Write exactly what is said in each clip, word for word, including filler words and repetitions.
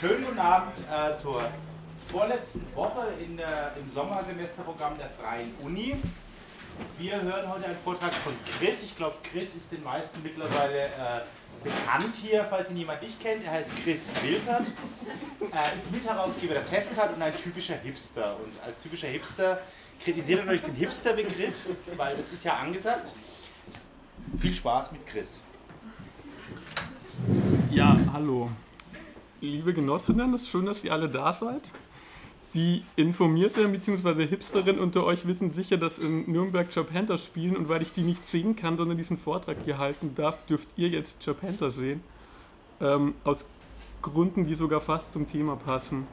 Schönen guten Abend äh, zur vorletzten Woche in der, im Sommersemesterprogramm der Freien Uni. Wir hören heute einen Vortrag von Chris. Ich glaube, Chris ist den meisten mittlerweile äh, bekannt hier, falls ihn jemand nicht kennt. Er heißt Chris Wilpert, äh, ist Mitherausgeber der Testcard und ein typischer Hipster. Und als typischer Hipster kritisiert er natürlich den Hipster-Begriff, weil das ist ja angesagt. Viel Spaß mit Chris. Ja, hallo. Liebe Genossinnen, es ist schön, dass ihr alle da seid. Die Informierten bzw. Hipsterinnen unter euch wissen sicher, dass in Nürnberg Job-Panther spielen, und weil ich die nicht sehen kann, sondern diesen Vortrag hier halten darf, dürft ihr jetzt Job-Panther sehen. Ähm, aus Gründen, die sogar fast zum Thema passen.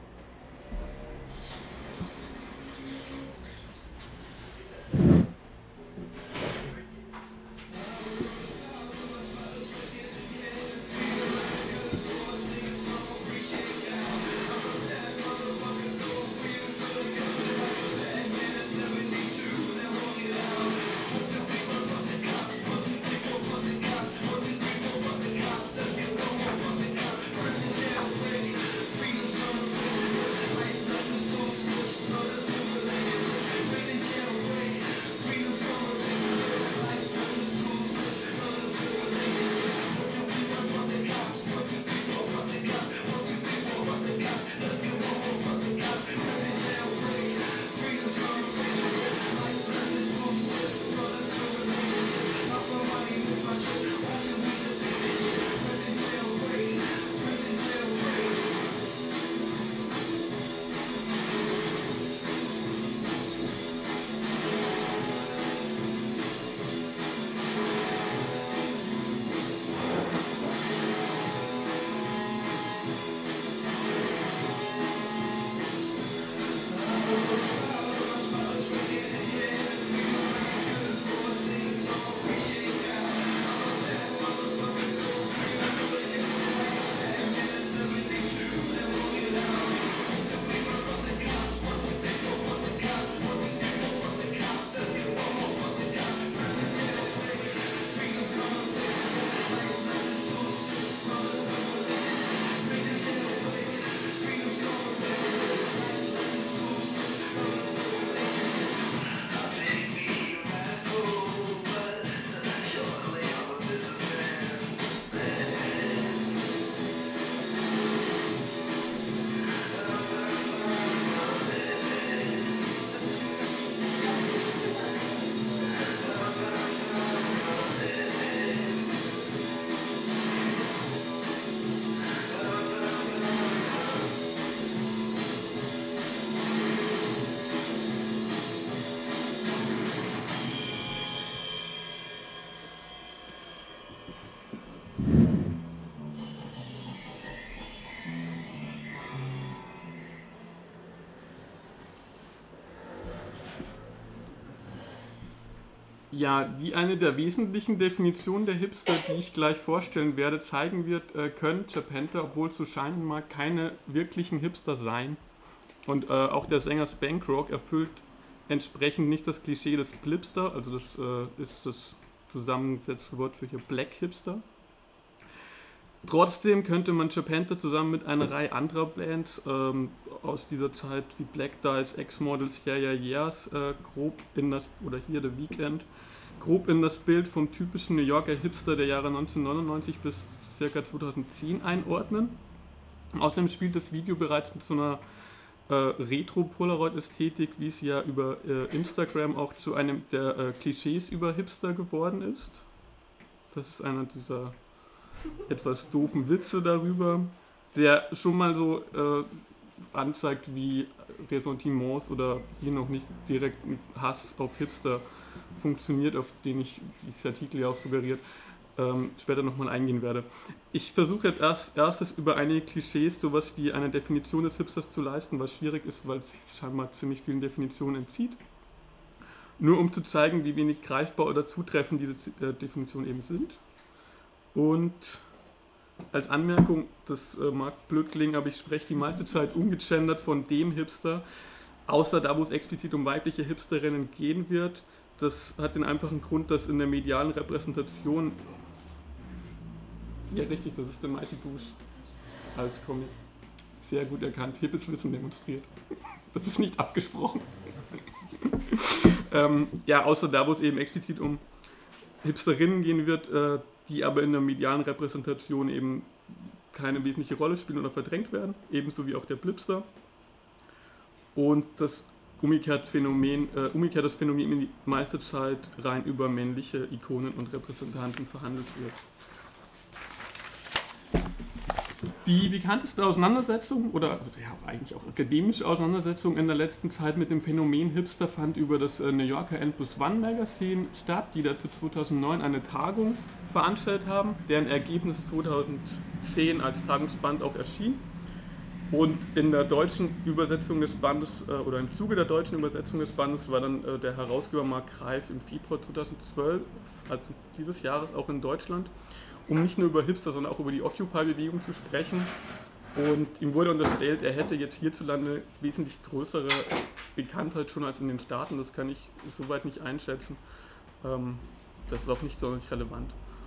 Ja, wie eine der wesentlichen Definitionen der Hipster, die ich gleich vorstellen werde, zeigen wird, äh, können Job-Panther, obwohl es so scheinen mag, keine wirklichen Hipster sein. Und äh, auch der Sänger Spankrock erfüllt entsprechend nicht das Klischee des Blipster, also das äh, ist das zusammengesetzte Wort für hier Black Hipster. Trotzdem könnte man Job-Panther zusammen mit einer Reihe anderer Bands ähm, aus dieser Zeit wie Black Dice, X-Models, Yeah Yeah Yeahs äh, grob in das, oder hier The Weeknd, grob in das Bild vom typischen New Yorker Hipster der Jahre neunzehnhundertneunundneunzig bis ca. zweitausendzehn einordnen. Außerdem spielt das Video bereits mit so einer äh, Retro-Polaroid-Ästhetik, wie es ja über äh, Instagram auch zu einem der äh, Klischees über Hipster geworden ist. Das ist einer dieser etwas doofen Witze darüber, der schon mal so äh, anzeigt, wie Ressentiments oder hier noch nicht direkt ein Hass auf Hipster funktioniert, auf den ich, wie es der Titel ja auch suggeriert, ähm, später nochmal eingehen werde. Ich versuche jetzt erst, erstes über einige Klischees sowas wie eine Definition des Hipsters zu leisten, was schwierig ist, weil es sich scheinbar ziemlich vielen Definitionen entzieht. Nur um zu zeigen, wie wenig greifbar oder zutreffend diese äh, Definitionen eben sind. Und als Anmerkung, das äh, mag blöd klingen, aber ich spreche die meiste Zeit ungegendert von dem Hipster, außer da, wo es explizit um weibliche Hipsterinnen gehen wird. Das hat den einfachen Grund, dass in der medialen Repräsentation, ja richtig, das ist der Mighty Boosh als Comic, sehr gut erkannt, hippes Wissen demonstriert. Das ist nicht abgesprochen. ähm, ja, außer da, wo es eben explizit um Hipsterinnen gehen wird, äh, die aber in der medialen Repräsentation eben keine wesentliche Rolle spielen oder verdrängt werden, ebenso wie auch der Blipster. Und das umgekehrt Phänomen, äh, umgekehrt das Phänomen in die meiste Zeit rein über männliche Ikonen und Repräsentanten verhandelt wird. Die bekannteste Auseinandersetzung, oder ja, eigentlich auch akademische Auseinandersetzung in der letzten Zeit mit dem Phänomen Hipster fand über das New Yorker N plus eins Magazine statt, die dazu zweitausendneun eine Tagung veranstaltet haben, deren Ergebnis zweitausendzehn als Tagungsband auch erschien. Und in der deutschen Übersetzung des Bandes, oder im Zuge der deutschen Übersetzung des Bandes, war dann der Herausgeber Mark Greif im Februar zweitausendzwölf, also dieses Jahres auch in Deutschland, um nicht nur über Hipster, sondern auch über die Occupy-Bewegung zu sprechen. Und ihm wurde unterstellt, er hätte jetzt hierzulande wesentlich größere Bekanntheit schon als in den Staaten. Das kann ich soweit nicht einschätzen. Das ist auch nicht sonderlich relevant.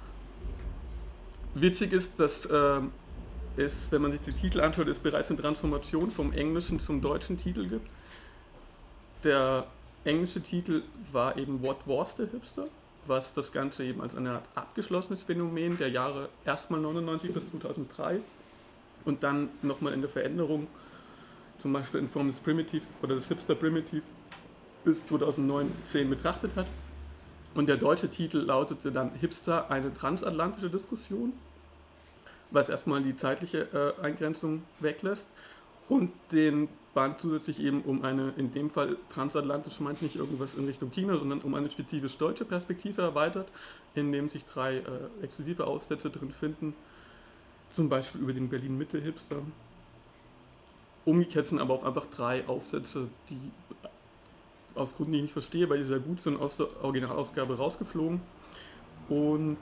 Witzig ist, dass es, wenn man sich die Titel anschaut, es bereits eine Transformation vom englischen zum deutschen Titel gibt. Der englische Titel war eben What Was the Hipster? Was das Ganze eben als eine Art abgeschlossenes Phänomen der Jahre erstmal neunundneunzig bis zweitausenddrei und dann nochmal in der Veränderung, zum Beispiel in Form des Primitive oder des Hipster Primitive bis zweitausendneun zehn betrachtet hat. Und der deutsche Titel lautete dann Hipster, eine transatlantische Diskussion, was erstmal die zeitliche äh, Eingrenzung weglässt und den Band zusätzlich eben um eine, in dem Fall transatlantisch meint nicht irgendwas in Richtung China, sondern um eine spezifisch deutsche Perspektive erweitert, in dem sich drei äh, exklusive Aufsätze drin finden, zum Beispiel über den Berlin-Mitte-Hipster. Umgekehrt sind aber auch einfach drei Aufsätze, die aus Gründen, die ich nicht verstehe, weil die sehr gut sind, aus der Originalausgabe rausgeflogen. Und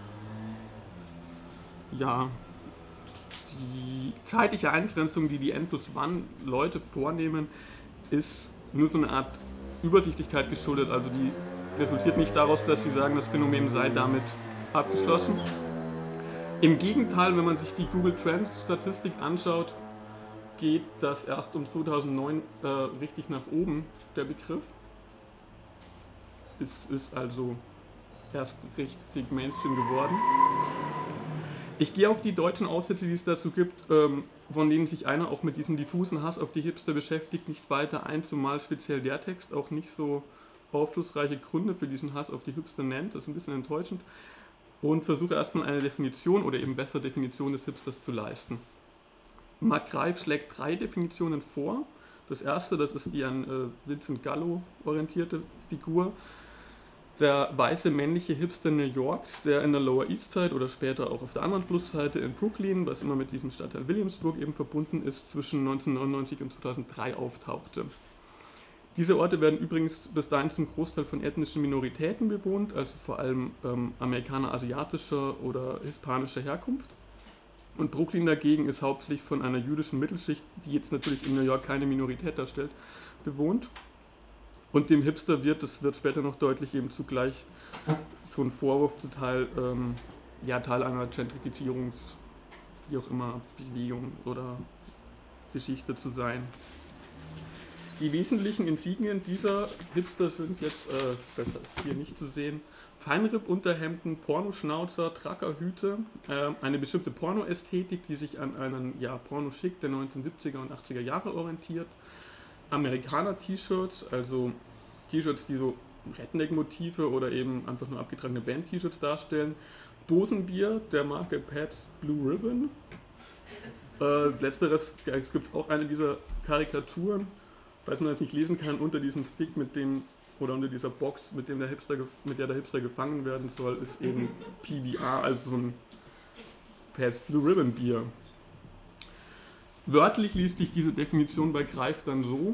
ja, die zeitliche Eingrenzung, die die N plus eins Leute vornehmen, ist nur so eine Art Übersichtlichkeit geschuldet. Also die resultiert nicht daraus, dass sie sagen, das Phänomen sei damit abgeschlossen. Im Gegenteil, wenn man sich die Google Trends Statistik anschaut, geht das erst um zweitausendneun äh, richtig nach oben, der Begriff. Es ist also erst richtig Mainstream geworden. Ich gehe auf die deutschen Aufsätze, die es dazu gibt, von denen sich einer auch mit diesem diffusen Hass auf die Hipster beschäftigt, nicht weiter ein, zumal speziell der Text auch nicht so aufschlussreiche Gründe für diesen Hass auf die Hipster nennt. Das ist ein bisschen enttäuschend. Und versuche erstmal eine Definition oder eben besser Definition des Hipsters zu leisten. Mark Greif schlägt drei Definitionen vor. Das erste, das ist die an Vincent Gallo orientierte Figur. Der weiße männliche Hipster New Yorks, der in der Lower East Side oder später auch auf der anderen Flussseite in Brooklyn, was immer mit diesem Stadtteil Williamsburg eben verbunden ist, zwischen neunzehnhundertneunundneunzig und zweitausenddrei auftauchte. Diese Orte werden übrigens bis dahin zum Großteil von ethnischen Minoritäten bewohnt, also vor allem ähm, Amerikaner asiatischer oder hispanischer Herkunft. Und Brooklyn dagegen ist hauptsächlich von einer jüdischen Mittelschicht, die jetzt natürlich in New York keine Minorität darstellt, bewohnt. Und dem Hipster wird, das wird später noch deutlich, eben zugleich so ein Vorwurf zu Teil, ähm, ja, Teil einer Gentrifizierungs-, wie auch immer, Bewegung oder Geschichte zu sein. Die wesentlichen Insignien dieser Hipster sind jetzt, äh, besser ist hier nicht zu sehen, Feinripp-Unterhemden, Pornoschnauzer, Truckerhüte, äh, eine bestimmte Pornoästhetik, die sich an einen ja, Pornoschick der neunzehnhundertsiebziger und achtziger Jahre orientiert, Amerikaner-T-Shirts, also T-Shirts, die so Redneck-Motive oder eben einfach nur abgetragene Band-T-Shirts darstellen, Dosenbier der Marke Pabst Blue Ribbon. Äh, letzteres, es gibt auch eine dieser Karikaturen, falls man das nicht lesen kann, unter diesem Stick mit dem, oder unter dieser Box, mit, dem der Hipster, mit der der Hipster gefangen werden soll, ist eben P B R, also so ein Pabst Blue Ribbon Bier. Wörtlich liest sich diese Definition bei Greif dann so: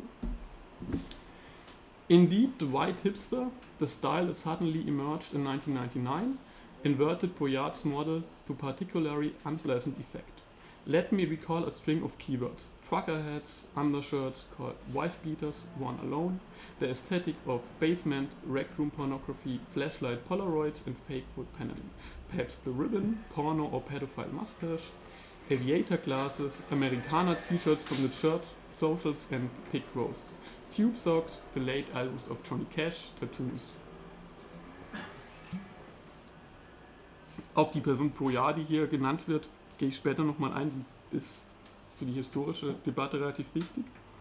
Indeed, the white hipster, the style that suddenly emerged in nineteen ninety-nine, inverted Poyar's model to particularly unpleasant effect. Let me recall a string of keywords: trucker hats, undershirts called wife beaters, one alone, the aesthetic of basement, rec room pornography, flashlight Polaroids and fake wood paneling, Pabst Blue Ribbon, porno or pedophile mustache, aviator glasses, Americana t-shirts from the church socials and pig roasts, tube socks, the late albums of Johnny Cash, tattoos. Auf die Person pro Jahr, die hier genannt wird, gehe ich später nochmal ein, die ist für die historische Debatte relativ wichtig.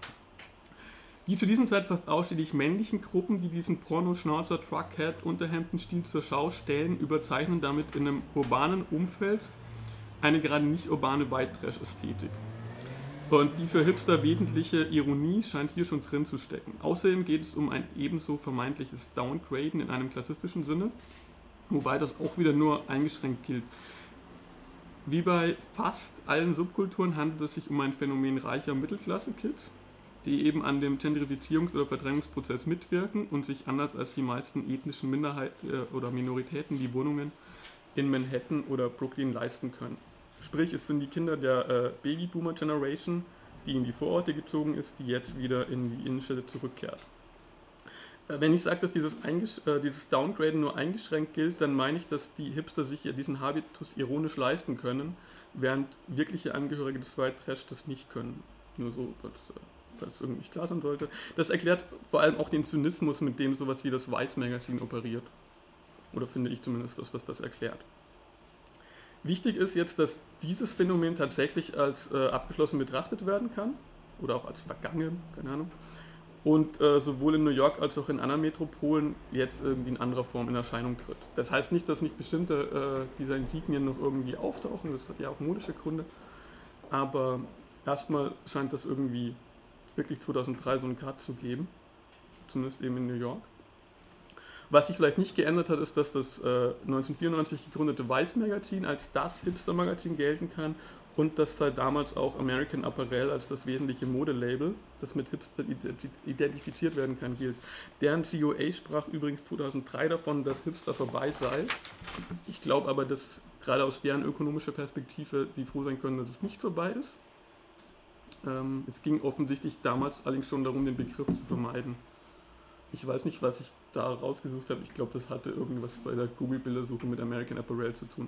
Die zu diesem Zeit fast ausschließlich männlichen Gruppen, die diesen Porno-Schnauzer, Truckhead, Unterhemdenstil zur Schau stellen, überzeichnen damit in einem urbanen Umfeld eine gerade nicht urbane White-Trash-Ästhetik. Und die für Hipster wesentliche Ironie scheint hier schon drin zu stecken. Außerdem geht es um ein ebenso vermeintliches Downgraden in einem klassistischen Sinne, wobei das auch wieder nur eingeschränkt gilt. Wie bei fast allen Subkulturen handelt es sich um ein Phänomen reicher Mittelklasse-Kids, die eben an dem Gentrifizierungs- oder Verdrängungsprozess mitwirken und sich anders als die meisten ethnischen Minderheiten äh, oder Minoritäten die Wohnungen in Manhattan oder Brooklyn leisten können. Sprich, es sind die Kinder der äh, Babyboomer-Generation, die in die Vororte gezogen ist, die jetzt wieder in die Innenstädte zurückkehrt. Äh, wenn ich sage, dass dieses, äh, dieses Downgraden nur eingeschränkt gilt, dann meine ich, dass die Hipster sich ja diesen Habitus ironisch leisten können, während wirkliche Angehörige des White Trash das nicht können. Nur so, dass, äh, falls irgendwie nicht klar sein sollte. Das erklärt vor allem auch den Zynismus, mit dem sowas wie das Vice Magazine operiert. Oder finde ich zumindest, dass das das erklärt. Wichtig ist jetzt, dass dieses Phänomen tatsächlich als äh, abgeschlossen betrachtet werden kann. Oder auch als vergangen, keine Ahnung. Und äh, sowohl in New York als auch in anderen Metropolen jetzt irgendwie in anderer Form in Erscheinung tritt. Das heißt nicht, dass nicht bestimmte äh, dieser Insignien noch irgendwie auftauchen, das hat ja auch modische Gründe. Aber erstmal scheint das irgendwie wirklich zweitausenddrei so einen Cut zu geben. Zumindest eben in New York. Was sich vielleicht nicht geändert hat, ist, dass das äh, neunzehnhundertvierundneunzig gegründete Vice Magazin als das Hipster-Magazin gelten kann und dass seit damals auch American Apparel als das wesentliche Modelabel, das mit Hipster identifiziert werden kann, gilt. Deren C E O sprach übrigens zweitausenddrei davon, dass Hipster vorbei sei. Ich glaube aber, dass gerade aus deren ökonomischer Perspektive sie froh sein können, dass es nicht vorbei ist. Ähm, es ging offensichtlich damals allerdings schon darum, den Begriff zu vermeiden. Ich weiß nicht, was ich da rausgesucht habe. Ich glaube, das hatte irgendwas bei der Google-Bildersuche mit American Apparel zu tun.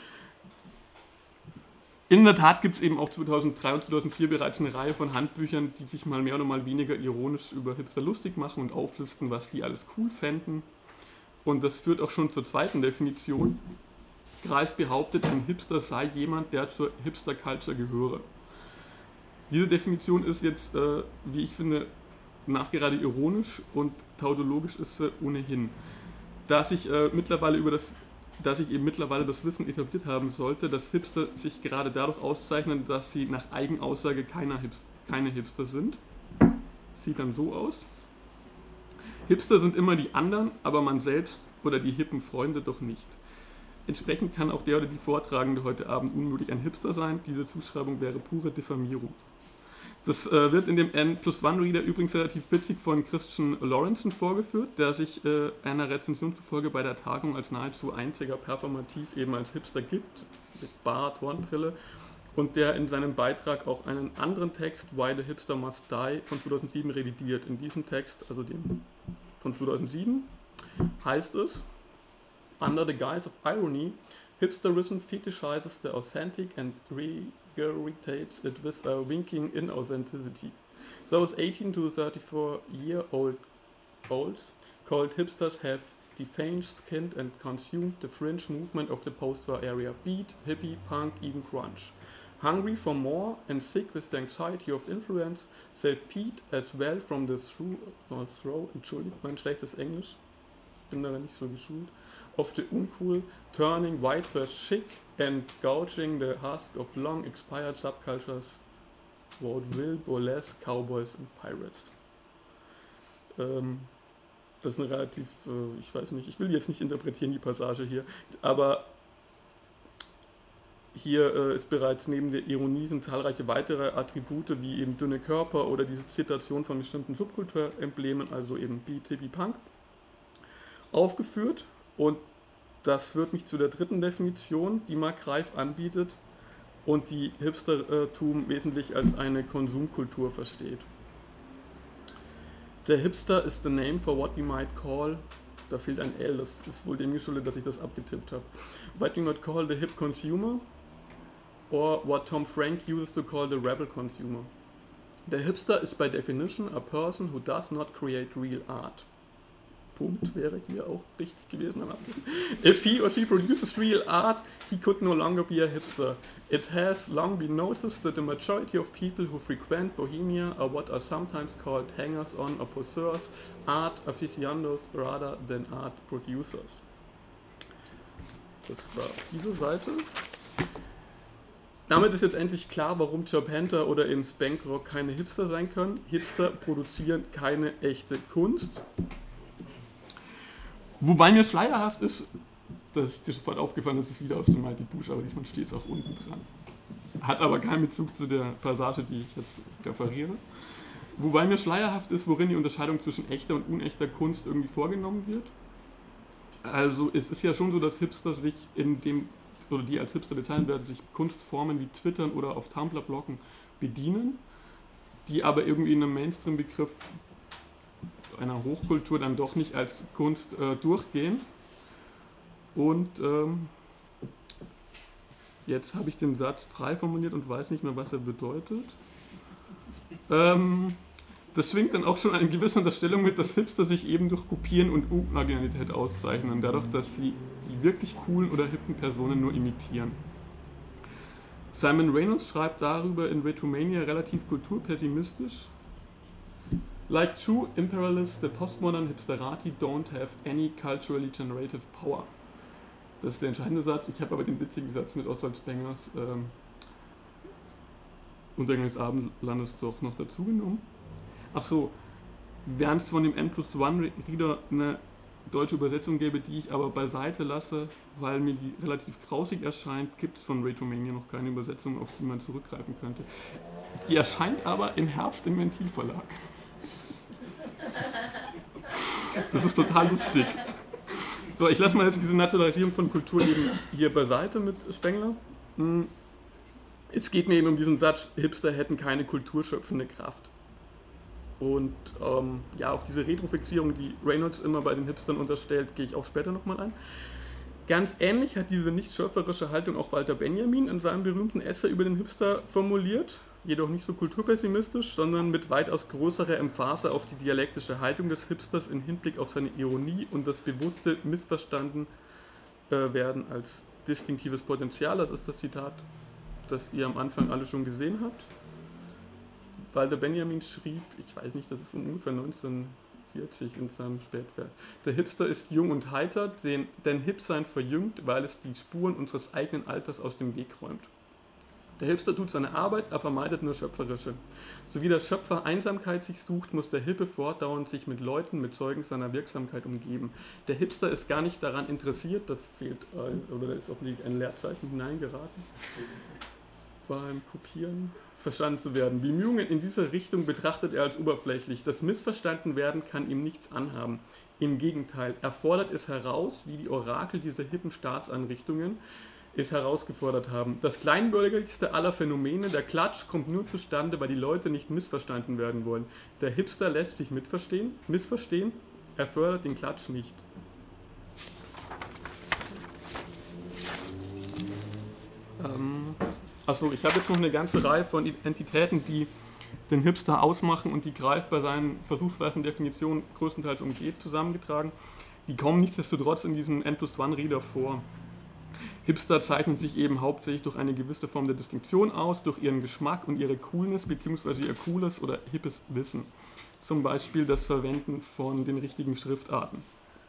In der Tat gibt es eben auch zweitausenddrei und zweitausendvier bereits eine Reihe von Handbüchern, die sich mal mehr oder mal weniger ironisch über Hipster lustig machen und auflisten, was die alles cool fänden. Und das führt auch schon zur zweiten Definition. Greif behauptet, ein Hipster sei jemand, der zur Hipster-Culture gehöre. Diese Definition ist jetzt, äh, wie ich finde, nachgerade ironisch und tautologisch ist sie ohnehin. Da sich äh, mittlerweile über das, da sich eben mittlerweile das Wissen etabliert haben sollte, dass Hipster sich gerade dadurch auszeichnen, dass sie nach Eigenaussage keiner Hips, keine Hipster sind. Sieht dann so aus. Hipster sind immer die anderen, aber man selbst oder die hippen Freunde doch nicht. Entsprechend kann auch der oder die Vortragende heute Abend unmöglich ein Hipster sein. Diese Zuschreibung wäre pure Diffamierung. Das äh, wird in dem N plus eins Reader übrigens relativ witzig von Christian Lawrenson vorgeführt, der sich äh, einer Rezension zufolge bei der Tagung als nahezu einziger performativ eben als Hipster gibt, mit Bart, Hornbrille, und der in seinem Beitrag auch einen anderen Text, Why the Hipster Must Die, von zweitausendsieben revidiert. In diesem Text, also dem von zweitausendsieben, heißt es: Under the guise of irony, hipsterism fetishizes the authentic and regurgitates it with a winking inauthenticity. Those eighteen to thirty-four year old olds called hipsters have defamed, skinned and consumed the fringe movement of the post-war era, beat, hippie, punk, even grunge. Hungry for more and sick with the anxiety of influence, they feed as well from the through, uh, throw, entschuldigt mein schlechtes Englisch, bin da nicht so geschult, of the uncool, turning white trash chic and gouging the husk of long expired subcultures, vaudeville, burlesque, cowboys and pirates. Ähm, das ist eine relativ, äh, ich weiß nicht, ich will jetzt nicht interpretieren die Passage hier, aber hier äh, ist bereits neben der Ironie sind zahlreiche weitere Attribute wie eben dünne Körper oder diese Zitation von bestimmten Subkulturemblemen, also eben Beat, Hippie, Punk, aufgeführt. Und das führt mich zu der dritten Definition, die Mark Greif anbietet und die Hipstertum wesentlich als eine Konsumkultur versteht. Der Hipster is the name for what we might call, da fehlt ein L, das ist wohl dem geschuldet, dass ich das abgetippt habe, what we might call the hip consumer, or what Tom Frank uses to call the rebel consumer. Der Hipster is by definition a person who does not create real art. Punkt wäre hier auch richtig gewesen. If he or she produces real art, he could no longer be a hipster. It has long been noticed that the majority of people who frequent Bohemia are what are sometimes called hangers-on or poseurs, art aficionados rather than art producers. Das war diese Seite. Damit ist jetzt endlich klar, warum Joe Panther oder eben Spankrock keine Hipster sein können. Hipster produzieren keine echte Kunst. Wobei mir schleierhaft ist, das ist dir sofort aufgefallen, das ist wieder aus dem Mighty Boosh, aber diesmal steht es auch unten dran. Hat aber keinen Bezug zu der Passage, die ich jetzt referiere. Wobei mir schleierhaft ist, worin die Unterscheidung zwischen echter und unechter Kunst irgendwie vorgenommen wird. Also es ist ja schon so, dass Hipster sich in dem, oder die als Hipster bezeichnet werden, sich Kunstformen wie Twittern oder auf Tumblr-Bloggen bedienen, die aber irgendwie in einem Mainstream-Begriff einer Hochkultur dann doch nicht als Kunst äh, durchgehen. Und ähm, jetzt habe ich den Satz frei formuliert und weiß nicht mehr, was er bedeutet. Ähm, das schwingt dann auch schon eine gewisse Unterstellung mit, dass Hipster sich eben durch Kopieren und Unoriginalität auszeichnen, dadurch, dass sie die wirklich coolen oder hippen Personen nur imitieren. Simon Reynolds schreibt darüber in Retromania relativ kulturpessimistisch: Like true imperialists, the postmodern hipsterati don't have any culturally generative power. Das ist der entscheidende Satz. Ich habe aber den witzigen Satz mit Oswald Spengers ähm, Untergang des Abendlandes doch noch dazu genommen. Ach so, während es von dem N plus eins Reader eine deutsche Übersetzung gäbe, die ich aber beiseite lasse, weil mir die relativ grausig erscheint, gibt es von Retromania noch keine Übersetzung, auf die man zurückgreifen könnte. Die erscheint aber im Herbst im Ventil Verlag. Das ist total lustig. So, ich lasse mal jetzt diese Naturalisierung von Kultur eben hier beiseite mit Spengler. Es geht mir eben um diesen Satz, Hipster hätten keine kulturschöpfende Kraft. Und ähm, ja, auf diese Retrofixierung, die Reynolds immer bei den Hipstern unterstellt, gehe ich auch später nochmal ein. Ganz ähnlich hat diese nicht schöpferische Haltung auch Walter Benjamin in seinem berühmten Essay über den Hipster formuliert, jedoch nicht so kulturpessimistisch, sondern mit weitaus größerer Emphase auf die dialektische Haltung des Hipsters im Hinblick auf seine Ironie und das bewusste Missverstanden äh, werden als distinktives Potenzial. Das ist das Zitat, das ihr am Anfang alle schon gesehen habt. Walter Benjamin schrieb, ich weiß nicht, das ist um ungefähr neunzehnhundertvierzig in seinem Spätwerk: Der Hipster ist jung und heiter, denn, denn Hipsein verjüngt, weil es die Spuren unseres eigenen Alters aus dem Weg räumt. Der Hipster tut seine Arbeit, er vermeidet nur schöpferische. So wie der Schöpfer Einsamkeit sich sucht, muss der Hippe fortdauernd sich mit Leuten, mit Zeugen seiner Wirksamkeit umgeben. Der Hipster ist gar nicht daran interessiert, das fehlt, oder da ist offensichtlich ein Leerzeichen hineingeraten, beim Kopieren verstanden zu werden. Bemühungen in dieser Richtung betrachtet er als oberflächlich. Das Missverstandenwerden kann ihm nichts anhaben. Im Gegenteil, er fordert es heraus, wie die Orakel dieser hippen Staatseinrichtungen es herausgefordert haben. Das kleinbürgerlichste aller Phänomene, der Klatsch, kommt nur zustande, weil die Leute nicht missverstanden werden wollen. Der Hipster lässt sich mitverstehen, missverstehen, er fördert den Klatsch nicht. Ähm, achso, ich habe jetzt noch eine ganze Reihe von Entitäten, die den Hipster ausmachen und die Greif bei seinen versuchsweisen Definitionen größtenteils umgeht, zusammengetragen. Die kommen nichtsdestotrotz in diesem N plus eins Reader vor. Hipster zeichnen sich eben hauptsächlich durch eine gewisse Form der Distinktion aus, durch ihren Geschmack und ihre Coolness bzw. ihr cooles oder hippes Wissen. Zum Beispiel das Verwenden von den richtigen Schriftarten.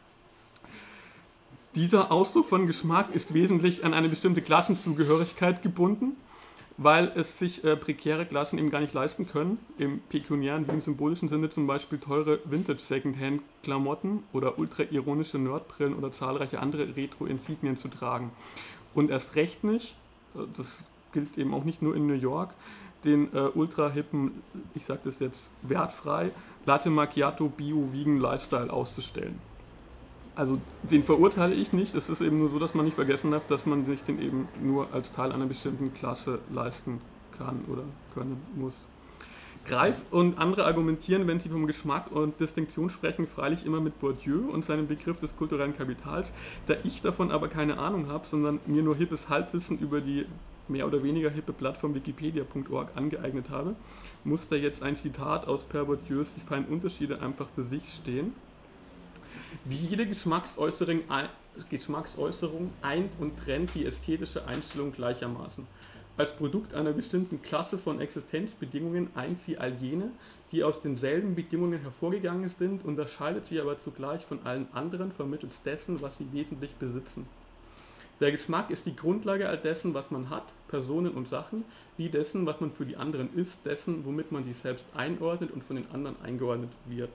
Dieser Ausdruck von Geschmack ist wesentlich an eine bestimmte Klassenzugehörigkeit gebunden, weil es sich äh, prekäre Klassen eben gar nicht leisten können, im pekuniären wie im symbolischen Sinne zum Beispiel teure Vintage-Secondhand-Klamotten oder ultra-ironische Nerdbrillen oder zahlreiche andere Retro-Insignien zu tragen. Und erst recht nicht, das gilt eben auch nicht nur in New York, den äh, ultra-hippen, ich sage das jetzt wertfrei, Latte Macchiato Bio-Vegan Lifestyle auszustellen. Also den verurteile ich nicht, es ist eben nur so, dass man nicht vergessen darf, dass man sich den eben nur als Teil einer bestimmten Klasse leisten kann oder können muss. Greif und andere argumentieren, wenn sie vom Geschmack und Distinktion sprechen, freilich immer mit Bourdieu und seinem Begriff des kulturellen Kapitals, da ich davon aber keine Ahnung habe, sondern mir nur hippes Halbwissen über die mehr oder weniger hippe Plattform wikipedia punkt org angeeignet habe, muss da jetzt ein Zitat aus Per Bourdieus Die feinen Unterschiede einfach für sich stehen. Wie jede Geschmacksäußerung, Geschmacksäußerung eint und trennt die ästhetische Einstellung gleichermaßen. Als Produkt einer bestimmten Klasse von Existenzbedingungen eint sie all jene, die aus denselben Bedingungen hervorgegangen sind, unterscheidet sie aber zugleich von allen anderen vermittels dessen, was sie wesentlich besitzen. Der Geschmack ist die Grundlage all dessen, was man hat, Personen und Sachen, wie dessen, was man für die anderen ist, dessen, womit man sich selbst einordnet und von den anderen eingeordnet wird.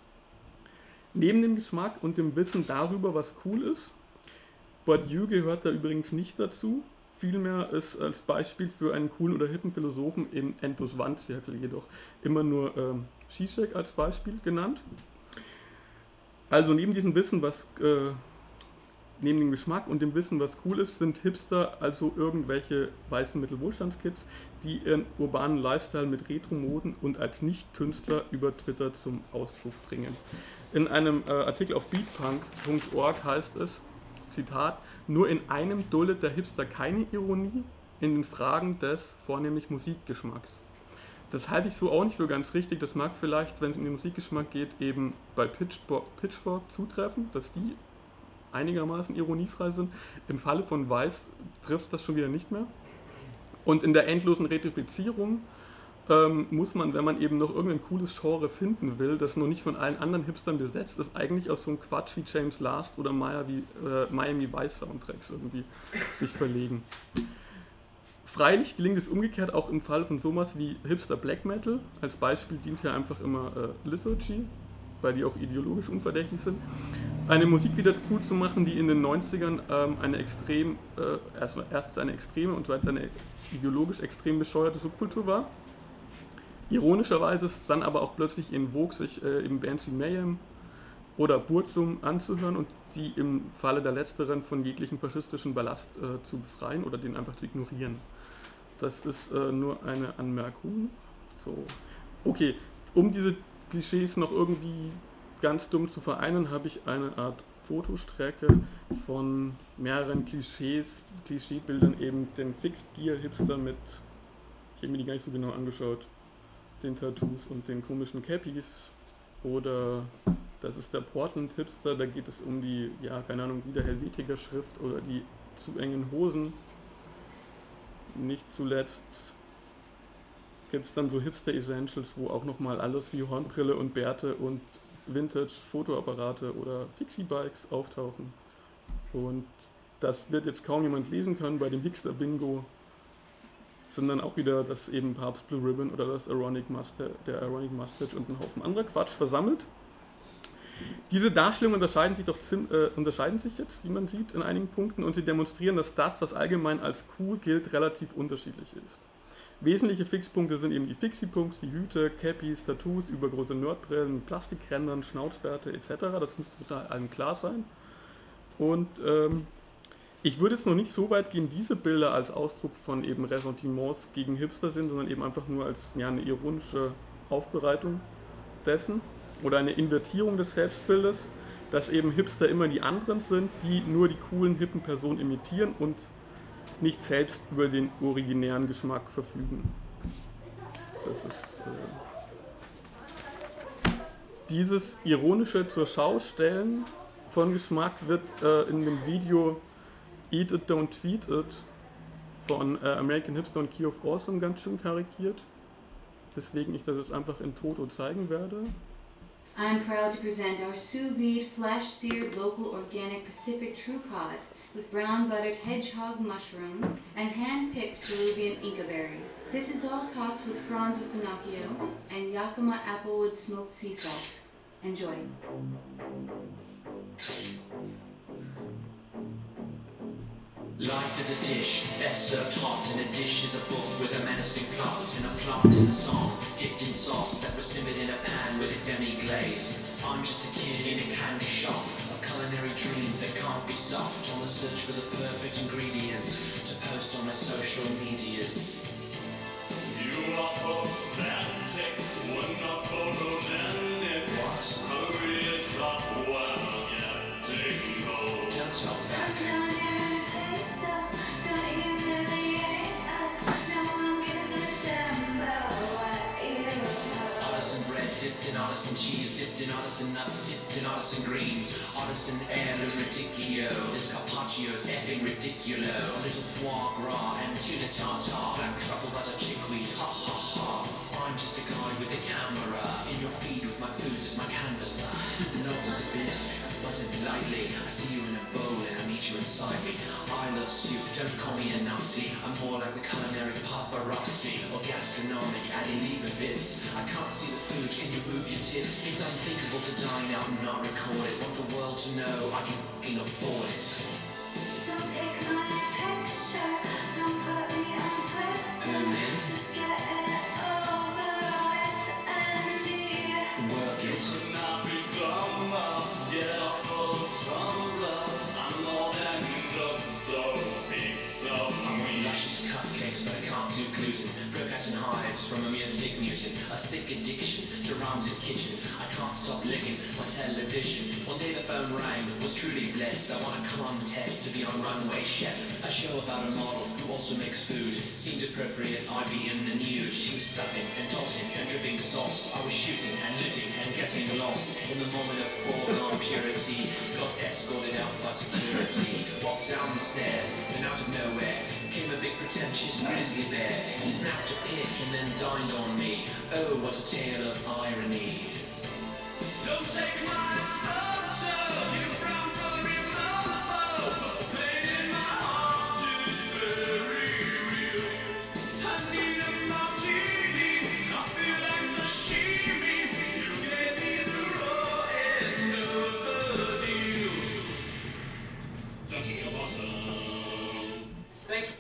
Neben dem Geschmack und dem Wissen darüber, was cool ist, Bourdieu gehört da übrigens nicht dazu, vielmehr ist als Beispiel für einen coolen oder hippen Philosophen im Endlos-Wand-Zirkel jedoch immer nur ähm, Zizek als Beispiel genannt. Also neben diesem Wissen, was äh, neben dem Geschmack und dem Wissen, was cool ist, sind Hipster also irgendwelche weißen Mittelwohlstandskids, die ihren urbanen Lifestyle mit Retro-Moden und als Nicht-Künstler über Twitter zum Ausdruck bringen. In einem äh, Artikel auf beatpunk punkt org heißt es, Zitat, nur in einem duldet der Hipster keine Ironie, in den Fragen des vornehmlich Musikgeschmacks. Das halte ich so auch nicht für ganz richtig. Das mag vielleicht, wenn es um den Musikgeschmack geht, eben bei Pitchfork, Pitchfork zutreffen, dass die einigermaßen ironiefrei sind. Im Falle von Weiß trifft das schon wieder nicht mehr. Und in der endlosen Retrifizierung ähm, muss man, wenn man eben noch irgendein cooles Genre finden will, das noch nicht von allen anderen Hipstern besetzt ist, eigentlich aus so einem Quatsch wie James Last oder Miami, äh, Miami Vice Soundtracks irgendwie sich verlegen. Freilich gelingt es umgekehrt auch im Fall von sowas wie Hipster Black Metal. Als Beispiel dient hier einfach immer äh, Liturgy, weil die auch ideologisch unverdächtig sind. Eine Musik wieder cool zu machen, die in den neunzigern ähm, eine extrem, äh, erst, erst eine extreme und zweitens eine ideologisch extrem bescheuerte Subkultur war. Ironischerweise ist dann aber auch plötzlich in Vogue, sich äh, eben Bands wie Mayhem oder Burzum anzuhören und die im Falle der Letzteren von jeglichen faschistischen Ballast äh, zu befreien oder den einfach zu ignorieren. Das ist äh, nur eine Anmerkung. So. Okay, um diese Klischees noch irgendwie ganz dumm zu vereinen, habe ich eine Art Fotostrecke von mehreren Klischees, Klischeebildern, eben den Fixed Gear Hipster mit, ich habe mir die gar nicht so genau angeschaut, den Tattoos und den komischen Cappies, oder das ist der Portland Hipster, da geht es um die, ja, keine Ahnung, wieder Helvetiker Schrift oder die zu engen Hosen. Nicht zuletzt gibt es dann so Hipster Essentials, wo auch nochmal alles wie Hornbrille und Bärte und Vintage Fotoapparate oder Fixie Bikes auftauchen. Und das wird jetzt kaum jemand lesen können. Bei dem Hipster Bingo sind dann auch wieder das eben Papst Blue Ribbon oder das Ironic Mustache, der Ironic Mustache und ein Haufen anderer Quatsch versammelt. Diese Darstellungen unterscheiden sich, doch, äh, unterscheiden sich jetzt, wie man sieht, in einigen Punkten, und sie demonstrieren, dass das, was allgemein als cool gilt, relativ unterschiedlich ist. Wesentliche Fixpunkte sind eben die Fixie-Punks, die Hüte, Cappies, Tattoos, übergroße Nerdbrillen, Plastikrändern, Schnauzbärte et cetera. Das müsste total allen klar sein. Und ähm, ich würde jetzt noch nicht so weit gehen, diese Bilder als Ausdruck von eben Ressentiments gegen Hipster sind, sondern eben einfach nur als ja, eine ironische Aufbereitung dessen oder eine Invertierung des Selbstbildes, dass eben Hipster immer die anderen sind, die nur die coolen, hippen Personen imitieren und nicht selbst über den originären Geschmack verfügen. Das ist äh dieses ironische zur Schau stellen von Geschmack wird äh, in dem Video Eat It, Don't Tweet It von äh, American Hipster und Key of Awesome ganz schön karikiert. Deswegen ich das jetzt einfach in Toto zeigen werde. I'm proud to present our sous vide, flash seared, local organic Pacific true cod with brown buttered hedgehog mushrooms and hand-picked Peruvian Inca berries. This is all topped with fronds of finocchio and Yakima applewood smoked sea salt. Enjoy. Life is a dish, best served hot, and a dish is a book with a menacing plot, and a plot is a song, dipped in sauce that was simmered in a pan with a demi-glaze. I'm just a kid in a candy shop of culinary dreams that can't be stopped, on the search for the perfect ingredients to post on my social medias. You are romantic, we're not romantic. What? Hungry it's not well, getting old. Don't talk back. Don't humiliate artisan cheese, dipped in artisan nuts, dipped in artisan greens, artisan heirloom ridiculio. This carpaccio's effing ridiculo. A little foie gras and tuna tartare, black truffle butter chickweed, ha ha ha. I'm just a guy with a camera, in your feed with my foods as my canvasser. Lobster bisque, buttered lightly, I see you in a bowl and I meet you inside me. I love soup, don't call me a Nazi. I'm more like the culinary paparazzi or gastronomic Addy Leibovitz. I can't see the food, can you move your tits? It's unthinkable to dine out and not record it. Want the world to know I can fucking afford it. Don't take my picture, don't put me on Twitter. Amen. Just get it over with and be. Work it. Not be dumber, get off of Tumblr. I'm more than just a piece of meat. Luscious cupcakes, but I can't do gluten. Brocat and hives from a mere fig Newton. A sick addiction to Ramsay's kitchen. I can't stop licking my television. One day the phone rang, was truly blessed. I won a contest to be on Runway Chef. A show about a model who also makes food. Seemed appropriate, I be in the nude. She was stuffing and tossing and dripping sauce. I was shooting and looting and getting lost. In the moment of foregone purity, got escorted out by security. Walked down the stairs, and out of nowhere came a big pretentious grizzly bear. He snapped a pic and then dined on me. Oh, what a tale of irony. Don't take my photo, you brown furry mofo. The pain in my heart is very real. I need a martini, I feel like sashimi. You gave me the raw end of the deal. Ducky awesome. Thanks.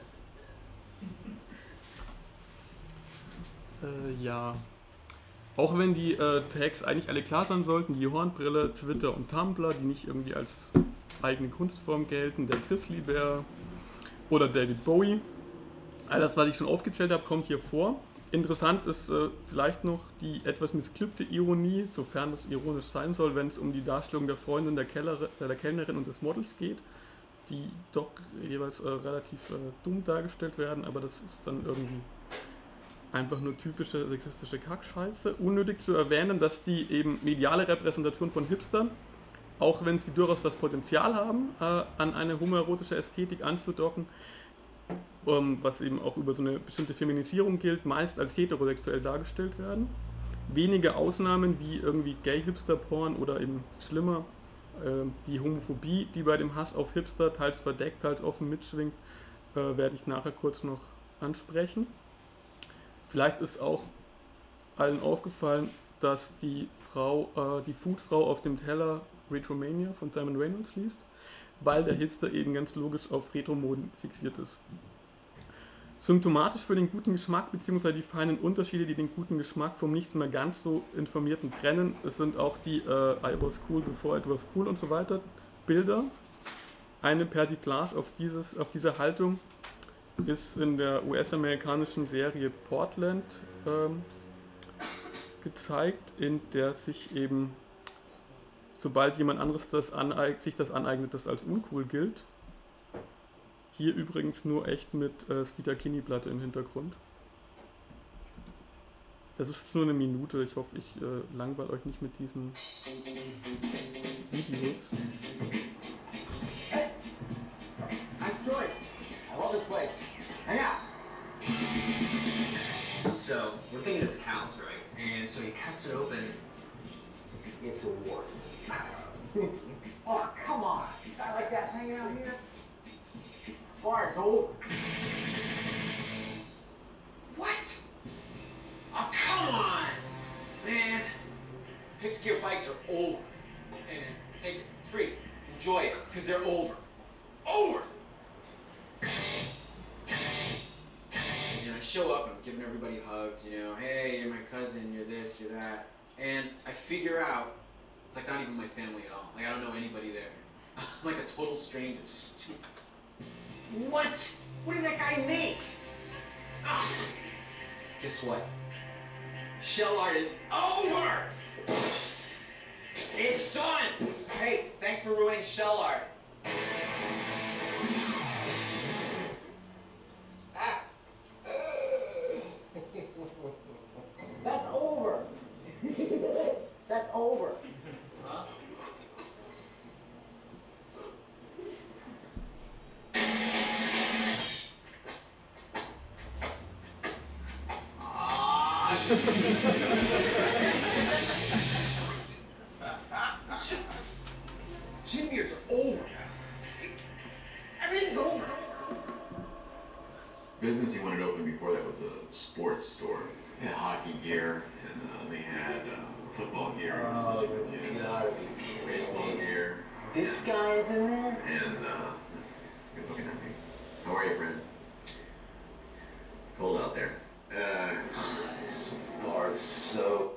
Äh, ja. Auch wenn die äh, Tags eigentlich alle klar sein sollten, die Hornbrille, Twitter und Tumblr, die nicht irgendwie als eigene Kunstform gelten, der Grizzly Bear oder David Bowie. All das, was ich schon aufgezählt habe, kommt hier vor. Interessant ist äh, vielleicht noch die etwas missglückte Ironie, sofern es ironisch sein soll, wenn es um die Darstellung der Freundin, der, Keller, äh, der Kellnerin und des Models geht, die doch jeweils äh, relativ äh, dumm dargestellt werden, aber das ist dann irgendwie einfach nur typische sexistische Kackscheiße. Unnötig zu erwähnen, dass die eben mediale Repräsentation von Hipstern, auch wenn sie durchaus das Potenzial haben, äh, an eine homoerotische Ästhetik anzudocken, ähm, was eben auch über so eine bestimmte Feminisierung gilt, meist als heterosexuell dargestellt werden. Wenige Ausnahmen wie irgendwie Gay-Hipster-Porn oder eben schlimmer, äh, die Homophobie, die bei dem Hass auf Hipster teils verdeckt, teils offen mitschwingt, äh, werde ich nachher kurz noch ansprechen. Vielleicht ist auch allen aufgefallen, dass die Frau, äh, die Foodfrau auf dem Teller Retromania von Simon Reynolds liest, weil der Hipster eben ganz logisch auf Retro-Moden fixiert ist. Symptomatisch für den guten Geschmack bzw. die feinen Unterschiede, die den guten Geschmack vom nicht mehr ganz so informierten trennen, es sind auch die äh, I was cool before it was cool und so weiter Bilder. Eine Persiflage auf, dieses, auf diese Haltung ist in der U S-amerikanischen Serie Portland ähm, gezeigt, in der sich eben, sobald jemand anderes das aneig- sich das aneignet, das als uncool gilt. Hier übrigens nur echt mit äh, Skeeter Kinney-Platte im Hintergrund. Das ist jetzt nur eine Minute, ich hoffe, ich äh, langweile euch nicht mit diesen Videos. So, we're thinking it's cows, right? And so he cuts it open. It's a war. Oh, come on. You guy like that hanging out here? Fire's over. What? Oh, come on! Man, fixed gear bikes are over. Hey, man, take it. Free. Enjoy it, because they're over. Over! You know, I show up and I'm giving everybody hugs, you know, hey, you're my cousin, you're this, you're that. And I figure out it's like not even my family at all. Like, I don't know anybody there. I'm like a total stranger. Stupid. What? What did that guy make? Ah. Guess what? Shell art is over! It's done! Hey, thanks for ruining shell art. That's over. That's over. Gym beards are over. Everything's over. Business he wanted to open before that was a sports store. They had hockey gear, and uh, they had uh, football gear, Oh, especially for kids, baseball gear, This guy is in there? and uh, good looking at me. How are you, friend? It's cold out there. Uh, This bar is so.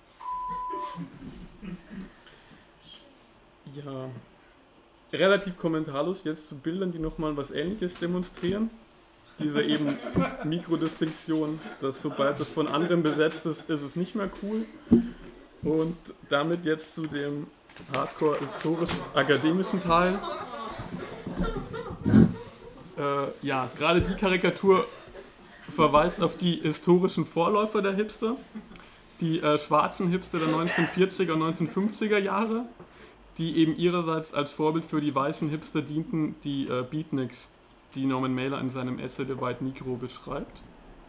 Ja, relativ kommentarlos jetzt zu Bildern, die nochmal was Ähnliches demonstrieren. Diese eben Mikrodistinktion, dass sobald es von anderen besetzt ist, ist es nicht mehr cool. Und damit jetzt zu dem hardcore-historisch-akademischen Teil. Äh, ja, gerade die Karikatur verweist auf die historischen Vorläufer der Hipster, die äh, schwarzen Hipster der neunzehnhundertvierziger und neunzehnhundertfünfziger Jahre, die eben ihrerseits als Vorbild für die weißen Hipster dienten, die äh, Beatniks, die Norman Mailer in seinem Essay The White Negro beschreibt.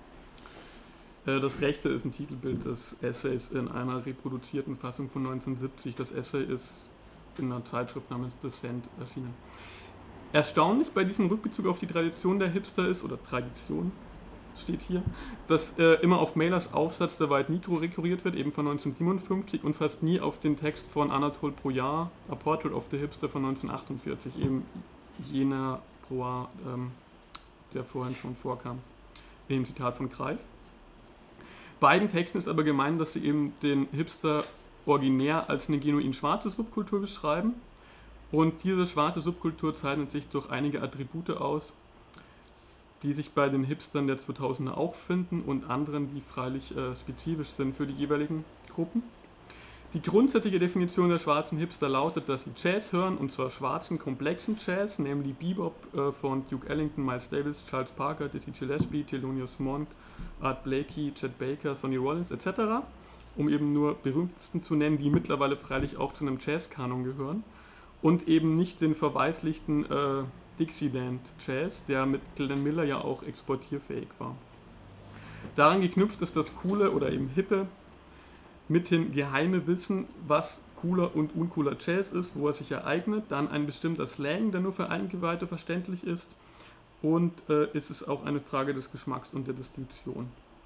Äh, das rechte ist ein Titelbild des Essays in einer reproduzierten Fassung von neunzehnhundertsiebzig. Das Essay ist in einer Zeitschrift namens Dissent erschienen. Erstaunlich bei diesem Rückbezug auf die Tradition der Hipster ist, oder Tradition steht hier, dass äh, immer auf Mailers Aufsatz der White Negro rekurriert wird, eben von neunzehnhundertsiebenundfünfzig, und fast nie auf den Text von Anatole Brouillard, A Portrait of the Hipster von neunzehnhundertachtundvierzig, eben jener Brouillard, ähm, der vorhin schon vorkam, in dem Zitat von Greif. Beiden Texten ist aber gemeint, dass sie eben den Hipster originär als eine genuin schwarze Subkultur beschreiben, und diese schwarze Subkultur zeichnet sich durch einige Attribute aus, die sich bei den Hipstern der zweitausender auch finden und anderen, die freilich äh, spezifisch sind für die jeweiligen Gruppen. Die grundsätzliche Definition der schwarzen Hipster lautet, dass sie Jazz hören, und zwar schwarzen, komplexen Jazz, nämlich Bebop äh, von Duke Ellington, Miles Davis, Charles Parker, Dizzy Gillespie, Thelonious Monk, Art Blakey, Chet Baker, Sonny Rollins et cetera, um eben nur berühmtesten zu nennen, die mittlerweile freilich auch zu einem Jazz-Kanon gehören, und eben nicht den verweislichten äh, Dixieland Jazz, der mit Glenn Miller ja auch exportierfähig war. Daran geknüpft ist das coole oder eben hippe, mithin geheime Wissen, was cooler und uncooler Jazz ist, wo er sich ereignet, dann ein bestimmter Slang, der nur für Eingeweihte verständlich ist, und äh, ist es auch eine Frage des Geschmacks und der Distinktion.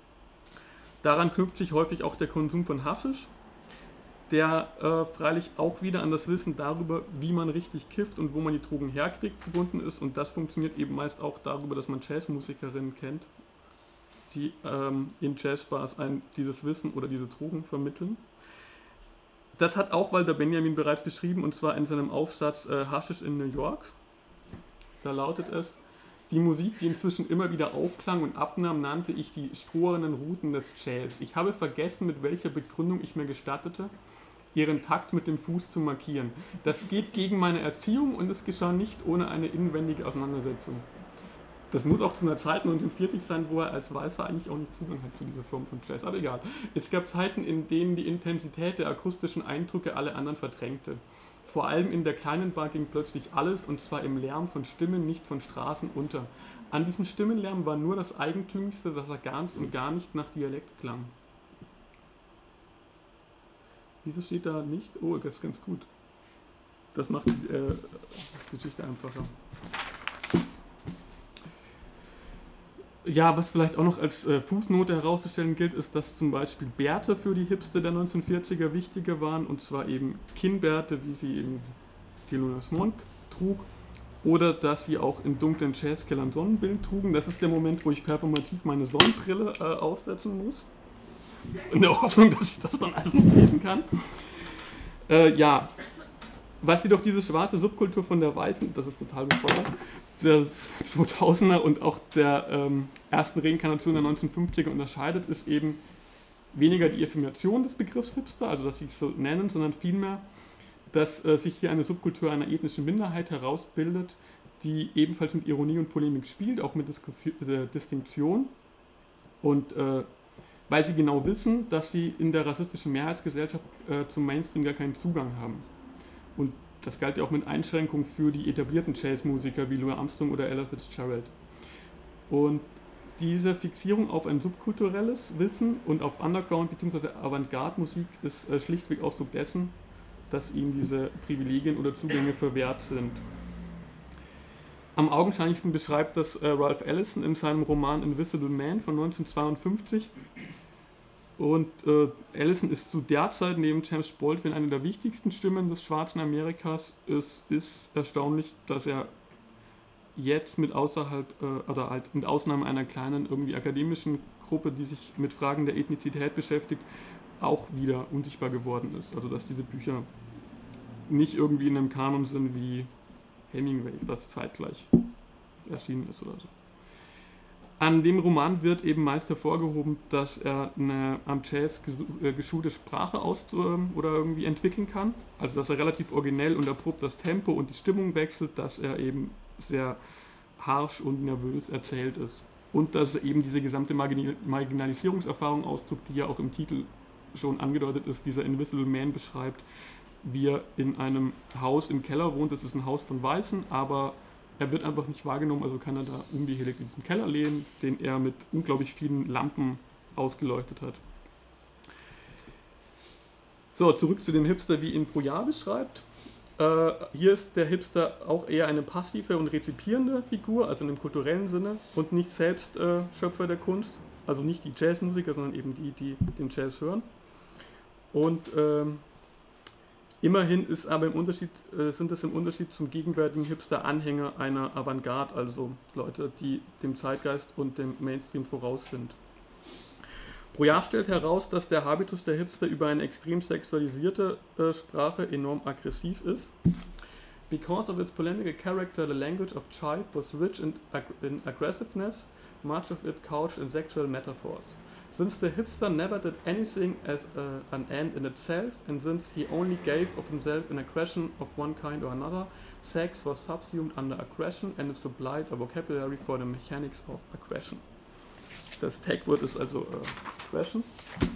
Daran knüpft sich häufig auch der Konsum von Haschisch, der äh, freilich auch wieder an das Wissen darüber, wie man richtig kifft und wo man die Drogen herkriegt, gebunden ist, und das funktioniert eben meist auch darüber, dass man Jazzmusikerinnen kennt, die ähm, in Jazzbars ein, dieses Wissen oder diese Drogen vermitteln. Das hat auch Walter Benjamin bereits beschrieben, und zwar in seinem Aufsatz äh, Haschisch in New York. Da lautet es: Die Musik, die inzwischen immer wieder aufklang und abnahm, nannte ich die strohenden Routen des Jazz. Ich habe vergessen, mit welcher Begründung ich mir gestattete, ihren Takt mit dem Fuß zu markieren. Das geht gegen meine Erziehung, und es geschah nicht ohne eine inwendige Auseinandersetzung. Das muss auch zu einer Zeit neunzehnhundertvierzig sein, wo er als Weißer eigentlich auch nicht Zugang hat zu dieser Form von Jazz. Aber egal. Es gab Zeiten, in denen die Intensität der akustischen Eindrücke alle anderen verdrängte. Vor allem in der kleinen Bar ging plötzlich alles, und zwar im Lärm von Stimmen, nicht von Straßen, unter. An diesem Stimmenlärm war nur das Eigentümlichste, dass er ganz und gar nicht nach Dialekt klang. Wieso steht da nicht? Oh, das ist ganz gut. Das macht die äh, Geschichte einfacher. Ja, was vielleicht auch noch als äh, Fußnote herauszustellen gilt, ist, dass zum Beispiel Bärte für die Hipster der neunzehnhundertvierziger wichtiger waren, und zwar eben Kinnbärte, wie sie eben Thelonious Monk trug, oder dass sie auch in dunklen Jazzkellern Sonnenbrillen trugen. Das ist der Moment, wo ich performativ meine Sonnenbrille äh, aufsetzen muss, in der Hoffnung, dass ich das dann alles noch lesen kann. Äh, ja, was jedoch diese schwarze Subkultur von der weißen, das ist total bescheuert, der zweitausender und auch der ähm, ersten Reinkarnation der neunzehnhundertfünfziger unterscheidet, ist eben weniger die Affirmation des Begriffs Hipster, also dass sie es so nennen, sondern vielmehr, dass äh, sich hier eine Subkultur einer ethnischen Minderheit herausbildet, die ebenfalls mit Ironie und Polemik spielt, auch mit Diskussion, äh, Distinktion, und äh, weil sie genau wissen, dass sie in der rassistischen Mehrheitsgesellschaft äh, zum Mainstream gar keinen Zugang haben. Und das galt ja auch mit Einschränkungen für die etablierten Jazzmusiker wie Louis Armstrong oder Ella Fitzgerald. Und diese Fixierung auf ein subkulturelles Wissen und auf Underground- bzw. Avantgarde-Musik ist äh, schlichtweg Ausdruck dessen, dass ihnen diese Privilegien oder Zugänge verwehrt sind. Am augenscheinlichsten beschreibt das äh, Ralph Ellison in seinem Roman Invisible Man von neunzehnhundertzweiundfünfzig. Und äh, Ellison ist zu der Zeit neben James Baldwin eine der wichtigsten Stimmen des schwarzen Amerikas. Es ist erstaunlich, dass er jetzt mit außerhalb, äh, oder halt mit Ausnahme einer kleinen irgendwie akademischen Gruppe, die sich mit Fragen der Ethnizität beschäftigt, auch wieder unsichtbar geworden ist. Also dass diese Bücher nicht irgendwie in einem Kanon sind wie Hemingway, das zeitgleich erschienen ist oder so. An dem Roman wird eben meist hervorgehoben, dass er eine am Jazz geschulte Sprache aus oder irgendwie entwickeln kann. Also dass er relativ originell und abrupt das Tempo und die Stimmung wechselt, dass er eben sehr harsch und nervös erzählt ist. Und dass er eben diese gesamte Marginalisierungserfahrung ausdrückt, die ja auch im Titel schon angedeutet ist, dieser Invisible Man beschreibt, wie er in einem Haus im Keller wohnt. Das ist ein Haus von Weißen, aber er wird einfach nicht wahrgenommen, also kann er da unbehelligt in diesem Keller leben, den er mit unglaublich vielen Lampen ausgeleuchtet hat. So, zurück zu dem Hipster, wie ihn Brouillard beschreibt. Äh, hier ist der Hipster auch eher eine passive und rezipierende Figur, also im kulturellen Sinne, und nicht selbst äh, Schöpfer der Kunst, also nicht die Jazzmusiker, sondern eben die, die den Jazz hören. Und ähm, immerhin ist aber im Unterschied, äh, sind es im Unterschied zum gegenwärtigen Hipster Anhänger einer Avantgarde, also Leute, die dem Zeitgeist und dem Mainstream voraus sind. Brouillard stellt heraus, dass der Habitus der Hipster über eine extrem sexualisierte äh, Sprache enorm aggressiv ist. Because of its polemical character, the language of jive was rich in, ag in aggressiveness, much of it couched in sexual metaphors. Since the hipster never did anything as uh, an end in itself, and since he only gave of himself in aggression of one kind or another, sex was subsumed under aggression and it supplied a vocabulary for the mechanics of aggression. Das Tagwort ist also äh, aggression.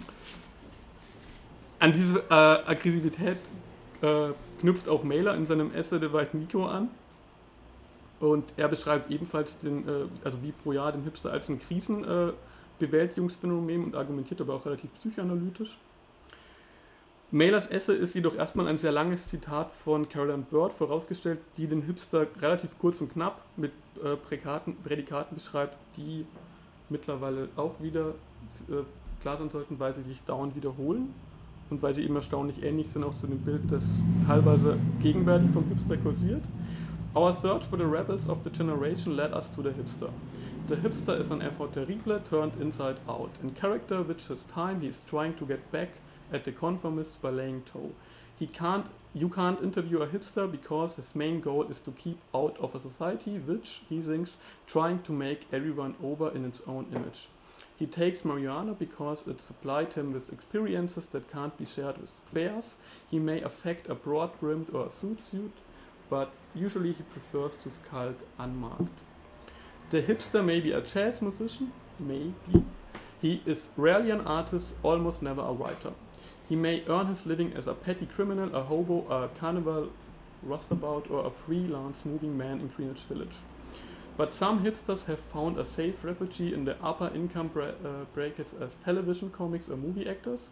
An diese äh, Aggressivität äh, knüpft auch Mailer in seinem Essay The White Negro an. Und er beschreibt ebenfalls den, äh, also wie Brouillard den Hipster als ein Krisen äh, Bewältigungsphänomen und argumentiert aber auch relativ psychoanalytisch. Mailers Essay ist jedoch erstmal ein sehr langes Zitat von Carolyn Bird vorausgestellt, die den Hipster relativ kurz und knapp mit äh, Prädikaten, Prädikaten beschreibt, die mittlerweile auch wieder äh, klar sein sollten, weil sie sich dauernd wiederholen und weil sie eben erstaunlich ähnlich sind auch zu dem Bild, das teilweise gegenwärtig vom Hipster kursiert. Our search for the rebels of the generation led us to the hipster. The hipster is an effort terrible turned inside out. In character which his time he is trying to get back at the conformists by laying toe. He can't, you can't interview a hipster because his main goal is to keep out of a society which, he thinks, trying to make everyone over in its own image. He takes marijuana because it supplied him with experiences that can't be shared with squares. He may affect a broad-brimmed or a suit suit, but usually he prefers to skulk unmarked. The hipster may be a jazz musician, maybe. He is rarely an artist, almost never a writer. He may earn his living as a petty criminal, a hobo, a carnival roustabout, or a freelance moving man in Greenwich Village. But some hipsters have found a safe refuge in the upper income bra uh, brackets as television comics or movie actors.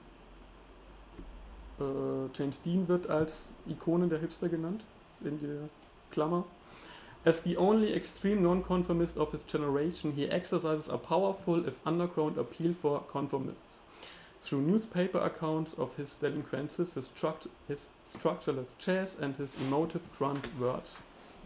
Uh, James Dean wird als Ikone der Hipster genannt, in der Klammer. As the only extreme non-conformist of his generation, he exercises a powerful, if underground, appeal for conformists. Through newspaper accounts of his delinquencies, his, struct his structureless jazz and his emotive grunt verse.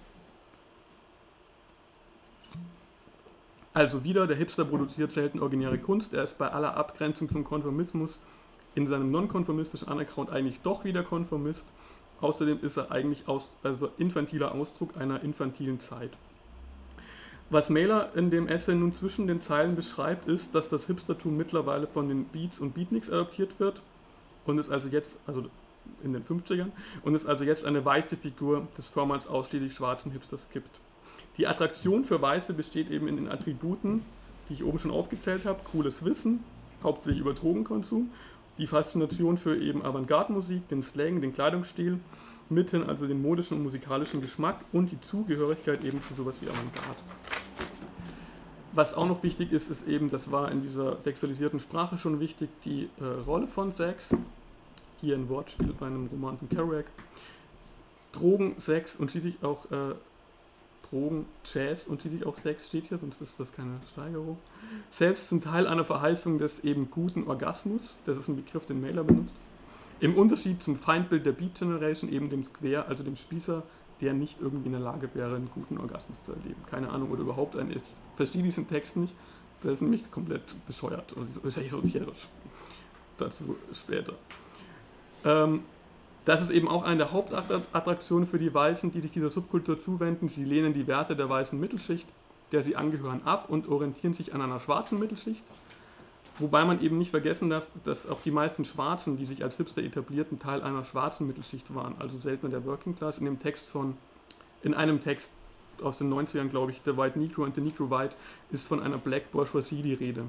Also wieder, der Hipster produziert selten originäre Kunst, er ist bei aller Abgrenzung zum Konformismus in seinem non-konformistischen Underground eigentlich doch wieder Konformist. Außerdem ist er eigentlich aus, also infantiler Ausdruck einer infantilen Zeit. Was Mailer in dem Essay nun zwischen den Zeilen beschreibt, ist, dass das Hipstertum mittlerweile von den Beats und Beatniks adoptiert wird und es also jetzt, also in den fünfzigern, und es also jetzt eine weiße Figur des vormals ausschließlich schwarzen Hipsters gibt. Die Attraktion für Weiße besteht eben in den Attributen, die ich oben schon aufgezählt habe: cooles Wissen, hauptsächlich über Drogenkonsum, die Faszination für eben Avantgarde-Musik, den Slang, den Kleidungsstil, mithin also den modischen und musikalischen Geschmack und die Zugehörigkeit eben zu sowas wie Avantgarde. Was auch noch wichtig ist, ist eben, das war in dieser sexualisierten Sprache schon wichtig, die äh, Rolle von Sex, hier ein Wortspiel bei einem Roman von Kerouac, Drogen, Sex und schließlich auch äh, Drogen, Jazz und schließlich auch Sex steht hier, sonst ist das keine Steigerung. Selbst sind Teil einer Verheißung des eben guten Orgasmus, das ist ein Begriff, den Mailer benutzt. Im Unterschied zum Feindbild der Beat Generation, eben dem Square, also dem Spießer, der nicht irgendwie in der Lage wäre, einen guten Orgasmus zu erleben. Keine Ahnung, oder überhaupt einen. Ich verstehe diesen Text nicht, der ist nämlich komplett bescheuert und esoterisch. Dazu später. Ähm, das ist eben auch eine der Hauptattraktionen für die Weißen, die sich dieser Subkultur zuwenden. Sie lehnen die Werte der weißen Mittelschicht, der sie angehören, ab und orientieren sich an einer schwarzen Mittelschicht. Wobei man eben nicht vergessen darf, dass auch die meisten Schwarzen, die sich als Hipster etablierten, Teil einer schwarzen Mittelschicht waren, also seltener der Working Class. In dem Text von, in einem Text aus den neunzigern, glaube ich, The White Negro and the Negro White, ist von einer Black Bourgeoisie die Rede,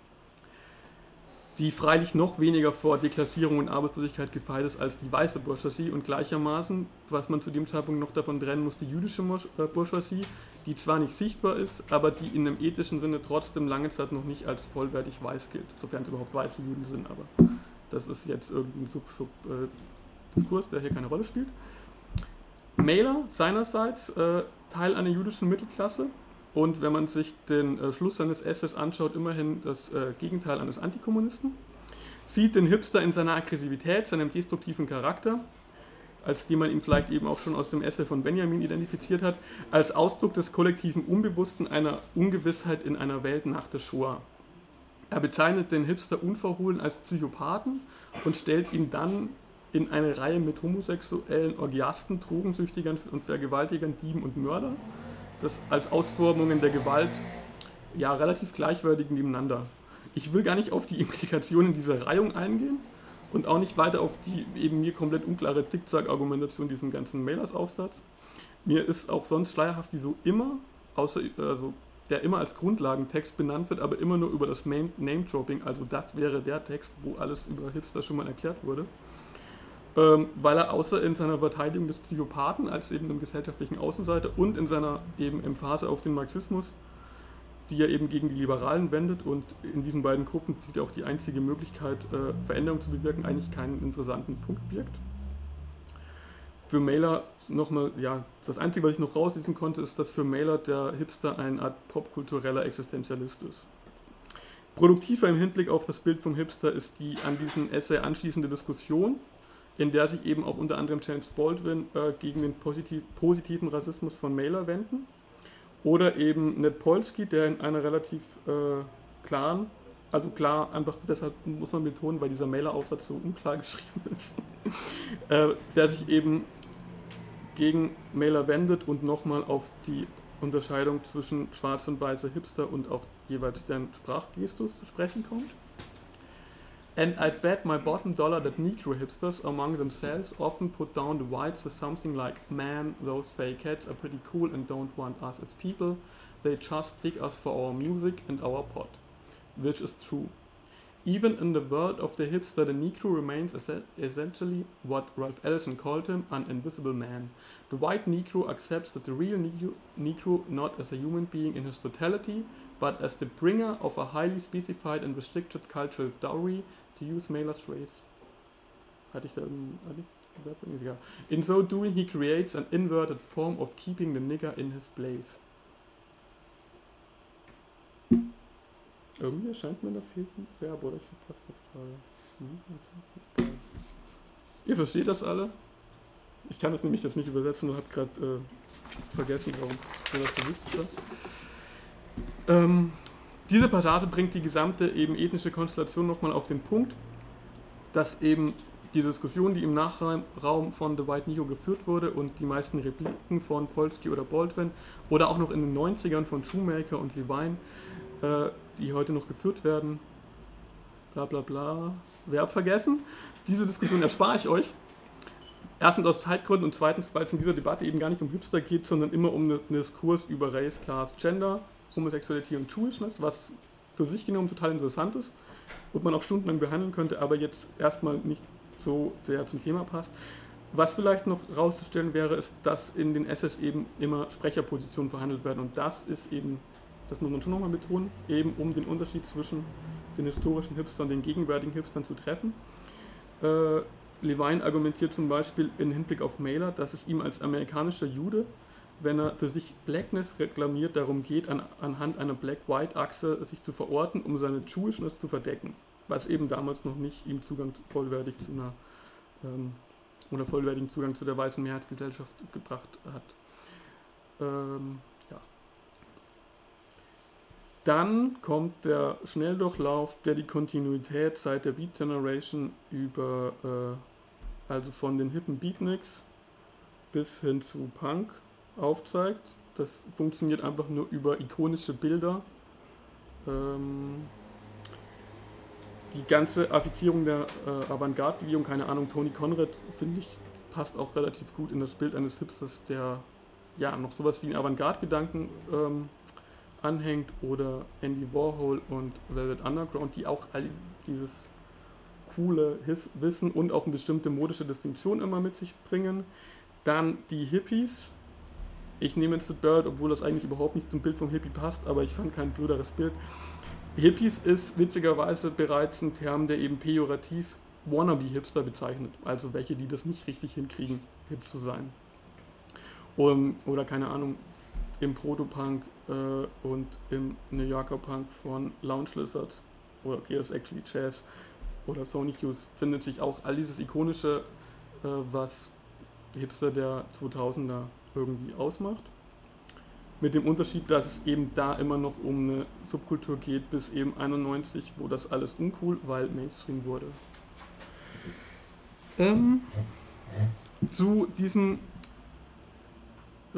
die freilich noch weniger vor Deklassierung und Arbeitslosigkeit gefeit ist als die weiße Bourgeoisie und gleichermaßen, was man zu dem Zeitpunkt noch davon trennen muss, die jüdische Bourgeoisie, die zwar nicht sichtbar ist, aber die in einem ethischen Sinne trotzdem lange Zeit noch nicht als vollwertig weiß gilt, sofern es überhaupt weiße Juden sind, aber das ist jetzt irgendein Sub-Sub-Diskurs, der hier keine Rolle spielt. Mailer seinerseits äh, Teil einer jüdischen Mittelklasse und wenn man sich den äh, Schluss seines Essays anschaut, immerhin das äh, Gegenteil eines Antikommunisten, sieht den Hipster in seiner Aggressivität, seinem destruktiven Charakter, als die man ihn vielleicht eben auch schon aus dem Essay von Benjamin identifiziert hat, als Ausdruck des kollektiven Unbewussten einer Ungewissheit in einer Welt nach der Shoah. Er bezeichnet den Hipster unverhohlen als Psychopathen und stellt ihn dann in eine Reihe mit homosexuellen Orgiasten, Drogensüchtigern und Vergewaltigern, Dieben und Mörder, das als Ausformungen der Gewalt ja relativ gleichwertig nebeneinander. Ich will gar nicht auf die Implikationen dieser Reihung eingehen und auch nicht weiter auf die eben mir komplett unklare Zickzack-Argumentation diesen ganzen Mailers-Aufsatz. Mir ist auch sonst schleierhaft, wieso immer, außer also der immer als Grundlagentext benannt wird, aber immer nur über das Name-Dropping, also das wäre der Text, wo alles über Hipster schon mal erklärt wurde. Ähm, weil er außer in seiner Verteidigung des Psychopathen als eben einem gesellschaftlichen Außenseiter und in seiner eben Emphase auf den Marxismus, die er eben gegen die Liberalen wendet und in diesen beiden Gruppen sieht er auch die einzige Möglichkeit, äh, Veränderung zu bewirken, eigentlich keinen interessanten Punkt birgt. Für Mailer nochmal, ja, das Einzige, was ich noch rauslesen konnte, ist, dass für Mailer der Hipster eine Art popkultureller Existenzialist ist. Produktiver im Hinblick auf das Bild vom Hipster ist die an diesen Essay anschließende Diskussion, in der sich eben auch unter anderem James Baldwin äh, gegen den positiv, positiven Rassismus von Mailer wenden. Oder eben Ned Polsky, der in einer relativ äh, klaren, also klar, einfach deshalb muss man betonen, weil dieser Mailer-Aufsatz so unklar geschrieben ist, äh, der sich eben gegen Mailer wendet und nochmal auf die Unterscheidung zwischen schwarz und weißer Hipster und auch jeweils deren Sprachgestus zu sprechen kommt. And I'd bet my bottom dollar that Negro hipsters among themselves often put down the whites with something like, man, those fake cats are pretty cool and don't want us as people, they just dig us for our music and our pot. Which is true. Even in the world of the hipster, the Negro remains essentially what Ralph Ellison called him, an invisible man. The white Negro accepts that the real Negro, Negro not as a human being in his totality, but as the bringer of a highly specified and restricted cultural dowry, to use Mailer's phrase. Hatte ich da ein ja. In so doing, he creates an inverted form of keeping the nigger in his place. Irgendwie erscheint mir, da fehlt ein Verb, oder ich verpasse das gerade. Hm? Ihr versteht das alle? Ich kann das nämlich jetzt nicht übersetzen und habe gerade äh, vergessen, warum mir das so wichtig war. Ähm, diese Passage bringt die gesamte eben ethnische Konstellation nochmal auf den Punkt, dass eben die Diskussion, die im Nachraum von The White Negro geführt wurde und die meisten Repliken von Polsky oder Baldwin oder auch noch in den neunzigern von Shoemaker und Levine, äh, die heute noch geführt werden, bla bla bla, Verb vergessen. Diese Diskussion erspare ich euch. Erstens aus Zeitgründen und zweitens, weil es in dieser Debatte eben gar nicht um Hipster geht, sondern immer um einen Diskurs über Race, Class, Gender, Homosexualität und Jewishness, was für sich genommen total interessant ist. und man auch stundenlang behandeln könnte, aber jetzt erstmal nicht so sehr zum Thema passt. Was vielleicht noch rauszustellen wäre, ist, dass in den Essays eben immer Sprecherpositionen verhandelt werden und das ist eben, das muss man schon nochmal betonen, eben um den Unterschied zwischen den historischen Hipstern und den gegenwärtigen Hipstern zu treffen. Äh, Levine argumentiert zum Beispiel im Hinblick auf Mailer, dass es ihm als amerikanischer Jude, wenn er für sich Blackness reklamiert, darum geht, an, anhand einer Black-White-Achse sich zu verorten, um seine Jewishness zu verdecken, was eben damals noch nicht ihm Zugang zu, vollwertig zu einer ähm, oder vollwertigen Zugang zu der weißen Mehrheitsgesellschaft gebracht hat. Ähm, ja. Dann kommt der Schnelldurchlauf, der die Kontinuität seit der Beat Generation über, äh, also von den hippen Beatniks bis hin zu Punk aufzeigt. Das funktioniert einfach nur über ikonische Bilder. Ähm, die ganze Affizierung der äh, Avantgarde-Bewegung, keine Ahnung, Tony Conrad, finde ich, passt auch relativ gut in das Bild eines Hipsters, der ja noch sowas wie einen Avantgarde-Gedanken ähm, anhängt, oder Andy Warhol und Velvet Underground, die auch all dieses coole His Wissen und auch eine bestimmte modische Distinktion immer mit sich bringen. Dann die Hippies. Ich nehme jetzt The Bird, obwohl das eigentlich überhaupt nicht zum Bild vom Hippie passt, aber ich fand kein blöderes Bild. Hippies ist witzigerweise bereits ein Term, der eben pejorativ Wannabe-Hipster bezeichnet, also welche, die das nicht richtig hinkriegen, hip zu sein. Um, oder keine Ahnung, im Proto-Punk äh, und im New Yorker Punk von Lounge Lizards oder Chaos Actually Jazz oder Sonic Youth findet sich auch all dieses Ikonische, äh, was Hipster der zweitausender irgendwie ausmacht. Mit dem Unterschied, dass es eben da immer noch um eine Subkultur geht, bis eben einundneunzig, wo das alles uncool, weil Mainstream wurde. Ähm, zu diesen äh,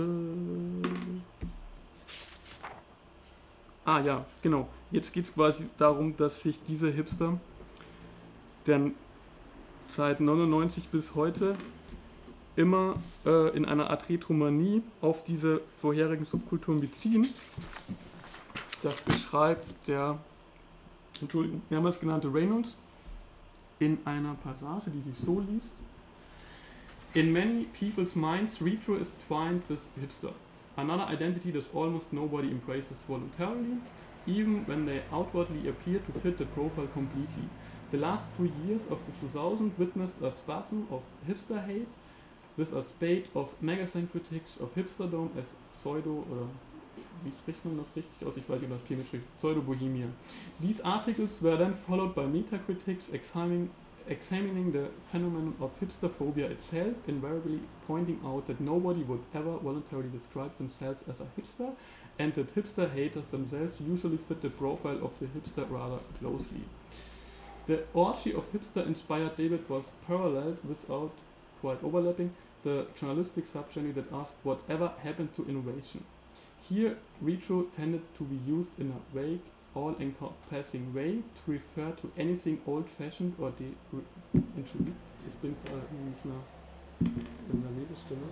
ah ja, genau. Jetzt geht es quasi darum, dass sich diese Hipster dann seit neunundneunzig bis heute immer äh, in einer Art Retromanie auf diese vorherigen Subkulturen beziehen. Das beschreibt der, Entschuldigung, mehrmals genannte Reynolds in einer Passage, die sich so liest. In many people's minds, retro is twined with hipster. Another identity that almost nobody embraces voluntarily, even when they outwardly appear to fit the profile completely. The last few years of the two thousands witnessed a spasm of hipster hate, with a spate of magazine critics of hipsterdom as pseudo, oder wie spricht man das richtig aus? Ich weiß nicht, was P mit spricht. Pseudo-Bohemia. These articles were then followed by metacritics examining, examining the phenomenon of hipsterphobia itself, invariably pointing out that nobody would ever voluntarily describe themselves as a hipster, and that hipster haters themselves usually fit the profile of the hipster rather closely. The orgy of hipster-inspired debate was paralleled, without quite overlapping, the journalistic subgenre that asked whatever happened to innovation. Here, retro tended to be used in a vague, all-encompassing way to refer to anything old-fashioned or de... Entschuldigt, ich bin gerade nicht mehr in der Lesestimme.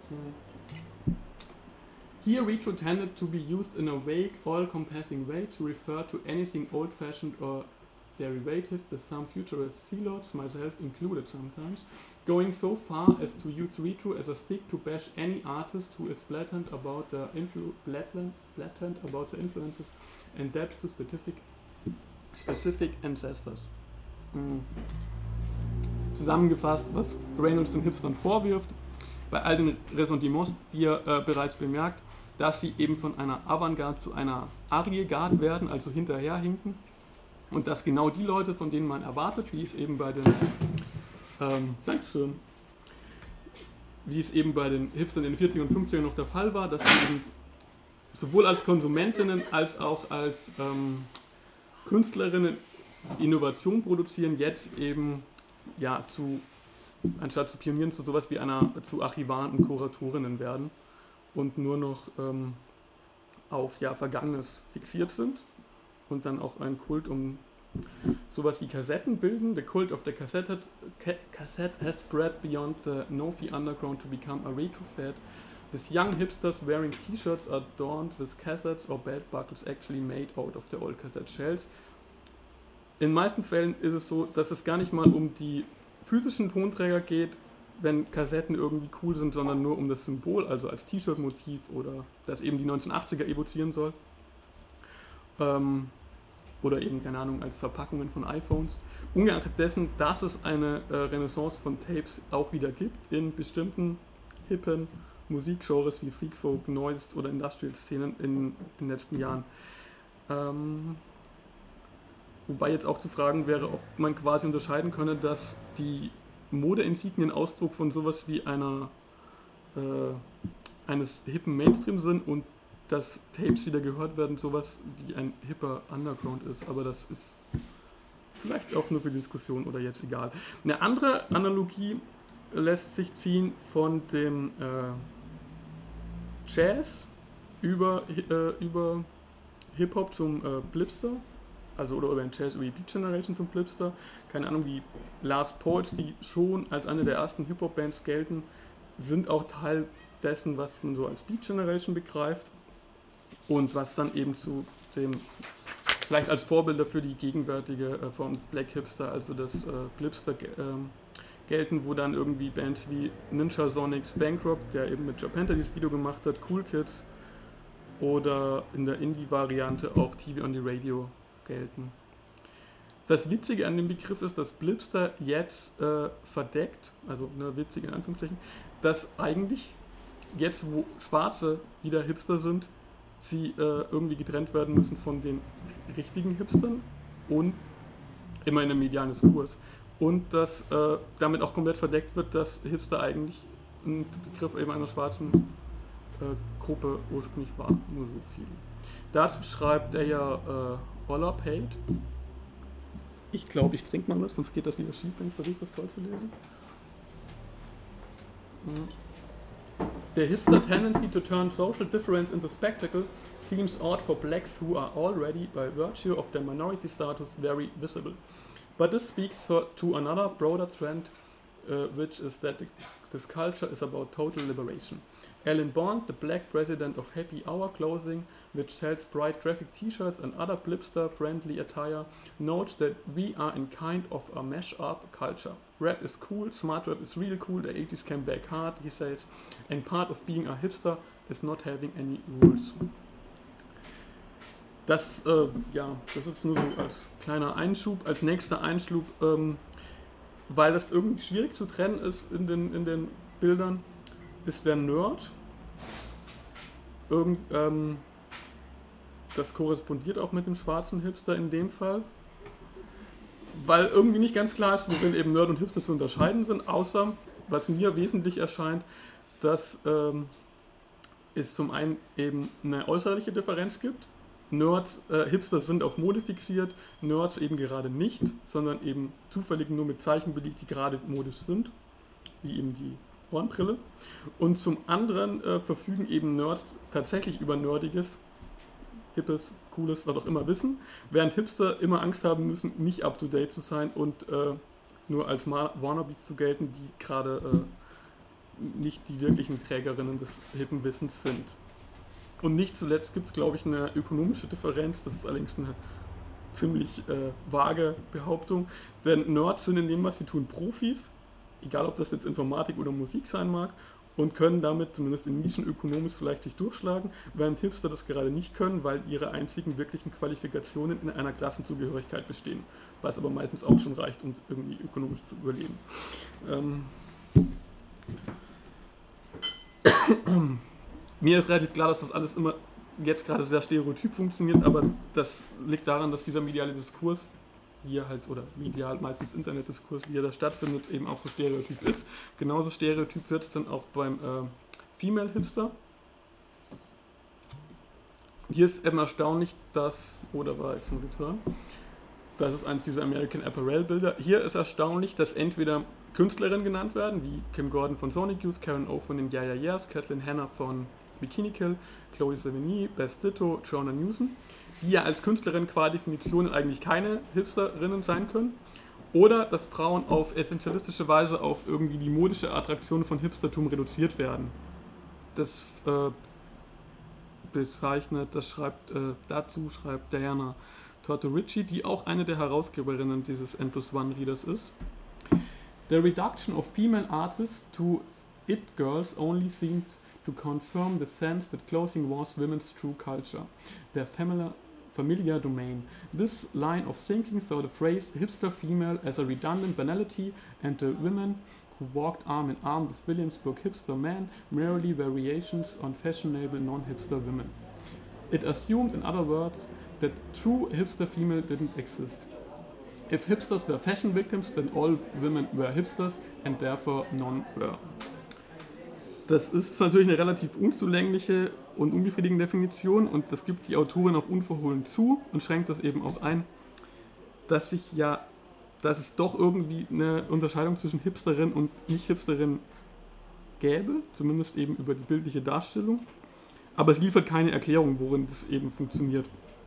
Here, retro tended to be used in a vague, all-encompassing way to refer to anything old-fashioned or derivative, with some futurist zealots, myself included sometimes, going so far as to use retro as a stick to bash any artist who is blatant about the influ blatant, blatant about the influences and debts to specific, specific ancestors. Mhm. Zusammengefasst, was Reynolds den Hipstern vorwirft, bei all den Ressentiments, die er äh, bereits bemerkt, dass sie eben von einer Avantgarde zu einer Ariergarde werden, also hinterherhinken. Und dass genau die Leute, von denen man erwartet, wie es eben bei den ähm, Dankeschön, wie es eben bei den Hipstern in den vierzigern und fünfzigern noch der Fall war, dass sie eben sowohl als Konsumentinnen als auch als ähm, Künstlerinnen Innovation produzieren, jetzt eben ja zu, anstatt zu Pionieren, zu sowas wie einer, zu Archivaren und Kuratorinnen werden und nur noch ähm, auf ja, Vergangenes fixiert sind. Und dann auch einen Kult um sowas wie Kassetten bilden. The cult of the cassette, ca- cassette has spread beyond the Nofi underground to become a retro fad, with young hipsters wearing t-shirts adorned with cassettes or belt buckles actually made out of the old cassette shells. in den meisten Fällen ist es so, dass es gar nicht mal um die physischen Tonträger geht, wenn Kassetten irgendwie cool sind, sondern nur um das Symbol, also als T-Shirt-Motiv oder das eben die neunzehnhundertachtziger evozieren soll. Ähm, oder eben, keine Ahnung, als Verpackungen von iPhones. Ungeachtet dessen, dass es eine äh, Renaissance von Tapes auch wieder gibt in bestimmten hippen Musikgenres wie Freak Folk, Noise oder Industrial-Szenen in den letzten Jahren. Ähm, wobei jetzt auch zu fragen wäre, ob man quasi unterscheiden könne, dass die Modeinsignien Ausdruck von sowas wie einer äh, eines hippen Mainstream sind und dass Tapes wieder gehört werden, sowas wie ein hipper Underground ist, aber das ist vielleicht auch nur für die Diskussion oder jetzt egal. Eine andere Analogie lässt sich ziehen von dem äh, Jazz über, äh, über Hip-Hop zum äh, Blipster, also oder über den Jazz über die Beat Generation zum Blipster. Keine Ahnung, die Last Poets, die schon als eine der ersten Hip-Hop-Bands gelten, sind auch Teil dessen, was man so als Beat Generation begreift. Und was dann eben zu dem, vielleicht als Vorbilder für die gegenwärtige äh, Form des Black Hipster, also das äh, Blipster ge ähm, gelten, wo dann irgendwie Bands wie Ninja Sonics, Bankrock, der eben mit Joe Panther dieses Video gemacht hat, Cool Kids oder in der Indie-Variante auch T V on the Radio gelten. Das Witzige an dem Begriff ist, dass Blipster jetzt äh, verdeckt, also ne, witzig in Anführungszeichen, dass eigentlich jetzt, wo Schwarze wieder Hipster sind, sie äh, irgendwie getrennt werden müssen von den richtigen Hipstern und immer in einem medialen Diskurs. Und dass äh, damit auch komplett verdeckt wird, dass Hipster eigentlich ein Begriff eben einer schwarzen äh, Gruppe ursprünglich war. Nur so viel. Dazu schreibt er ja äh, Roller Paid. Ich glaube, ich trinke mal was, sonst geht das wieder schief, wenn ich versuche, das vorzulesen. Mhm. The hipster tendency to turn social difference into spectacle seems odd for blacks who are already, by virtue of their minority status, very visible. But this speaks for, to another broader trend, uh, which is that the, this culture is about total liberation. Alan Bond, the black president of Happy Hour Clothing, which sells bright graphic t-shirts and other blipster-friendly attire, notes that we are in kind of a mash-up culture. Rap is cool, smart rap is real cool, the eighties came back hard, he says, and part of being a hipster is not having any rules. Das, äh, ja, das ist nur so als kleiner Einschub, als nächster Einschub, ähm, weil das irgendwie schwierig zu trennen ist in den, in den Bildern, ist der Nerd. Irgend, ähm, das korrespondiert auch mit dem schwarzen Hipster in dem Fall, weil irgendwie nicht ganz klar ist, worin eben Nerd und Hipster zu unterscheiden sind, außer, was mir wesentlich erscheint, dass ähm, es zum einen eben eine äußerliche Differenz gibt. Nerds, äh, Hipster sind auf Mode fixiert, Nerds eben gerade nicht, sondern eben zufällig nur mit Zeichen belegt, die gerade modisch sind, wie eben die Hornbrille. Und zum anderen äh, verfügen eben Nerds tatsächlich über nerdiges, hippes, cooles, was auch immer Wissen, während Hipster immer Angst haben müssen, nicht up-to-date zu sein und äh, nur als Wannabes zu gelten, die gerade äh, nicht die wirklichen Trägerinnen des hippen Wissens sind. Und nicht zuletzt gibt es, glaube ich, eine ökonomische Differenz, das ist allerdings eine ziemlich äh, vage Behauptung, denn Nerds sind in dem, was sie tun, Profis, egal ob das jetzt Informatik oder Musik sein mag, und können damit zumindest in Nischen ökonomisch vielleicht sich durchschlagen, während Hipster das gerade nicht können, weil ihre einzigen wirklichen Qualifikationen in einer Klassenzugehörigkeit bestehen, was aber meistens auch schon reicht, um irgendwie ökonomisch zu überleben. Ähm Mir ist relativ klar, dass das alles immer jetzt gerade sehr stereotyp funktioniert, aber das liegt daran, dass dieser mediale Diskurs, wie er halt, oder medial meistens Internetdiskurs, wie er da stattfindet, eben auch so stereotyp ist. Genauso stereotyp wird es dann auch beim äh, Female Hipster. Hier ist eben erstaunlich, dass, oder war jetzt ein Return, das ist eines dieser American Apparel Bilder. Hier ist erstaunlich, dass entweder Künstlerinnen genannt werden, wie Kim Gordon von Sonic Youth, Karen O von den Yeah Yeah Yeahs, Kathleen Hanna von Bikini Kill, Chloe Sevigny, Bess Ditto, Joanna Newsom, die ja als Künstlerin qua Definition eigentlich keine Hipsterinnen sein können, oder dass Frauen auf essentialistische Weise auf irgendwie die modische Attraktion von Hipstertum reduziert werden. Das äh, bezeichnet, das schreibt, äh, dazu schreibt Diana Tortorici, die auch eine der Herausgeberinnen dieses N plus one Readers ist. The reduction of female artists to it girls only seemed to confirm the sense that clothing was women's true culture, their familiar, familiar domain. This line of thinking saw the phrase hipster female as a redundant banality, and the women who walked arm in arm with Williams' book Hipster Men merely variations on fashionable non-hipster women. It assumed, in other words, that true hipster female didn't exist. If hipsters were fashion victims, then all women were hipsters and therefore none were. Das ist natürlich eine relativ unzulängliche und unbefriedigende Definition und das gibt die Autorin auch unverhohlen zu und schränkt das eben auch ein, dass sich ja, dass es doch irgendwie eine Unterscheidung zwischen Hipsterin und Nicht-Hipsterin gäbe, zumindest eben über die bildliche Darstellung, aber es liefert keine Erklärung, worin das eben funktioniert.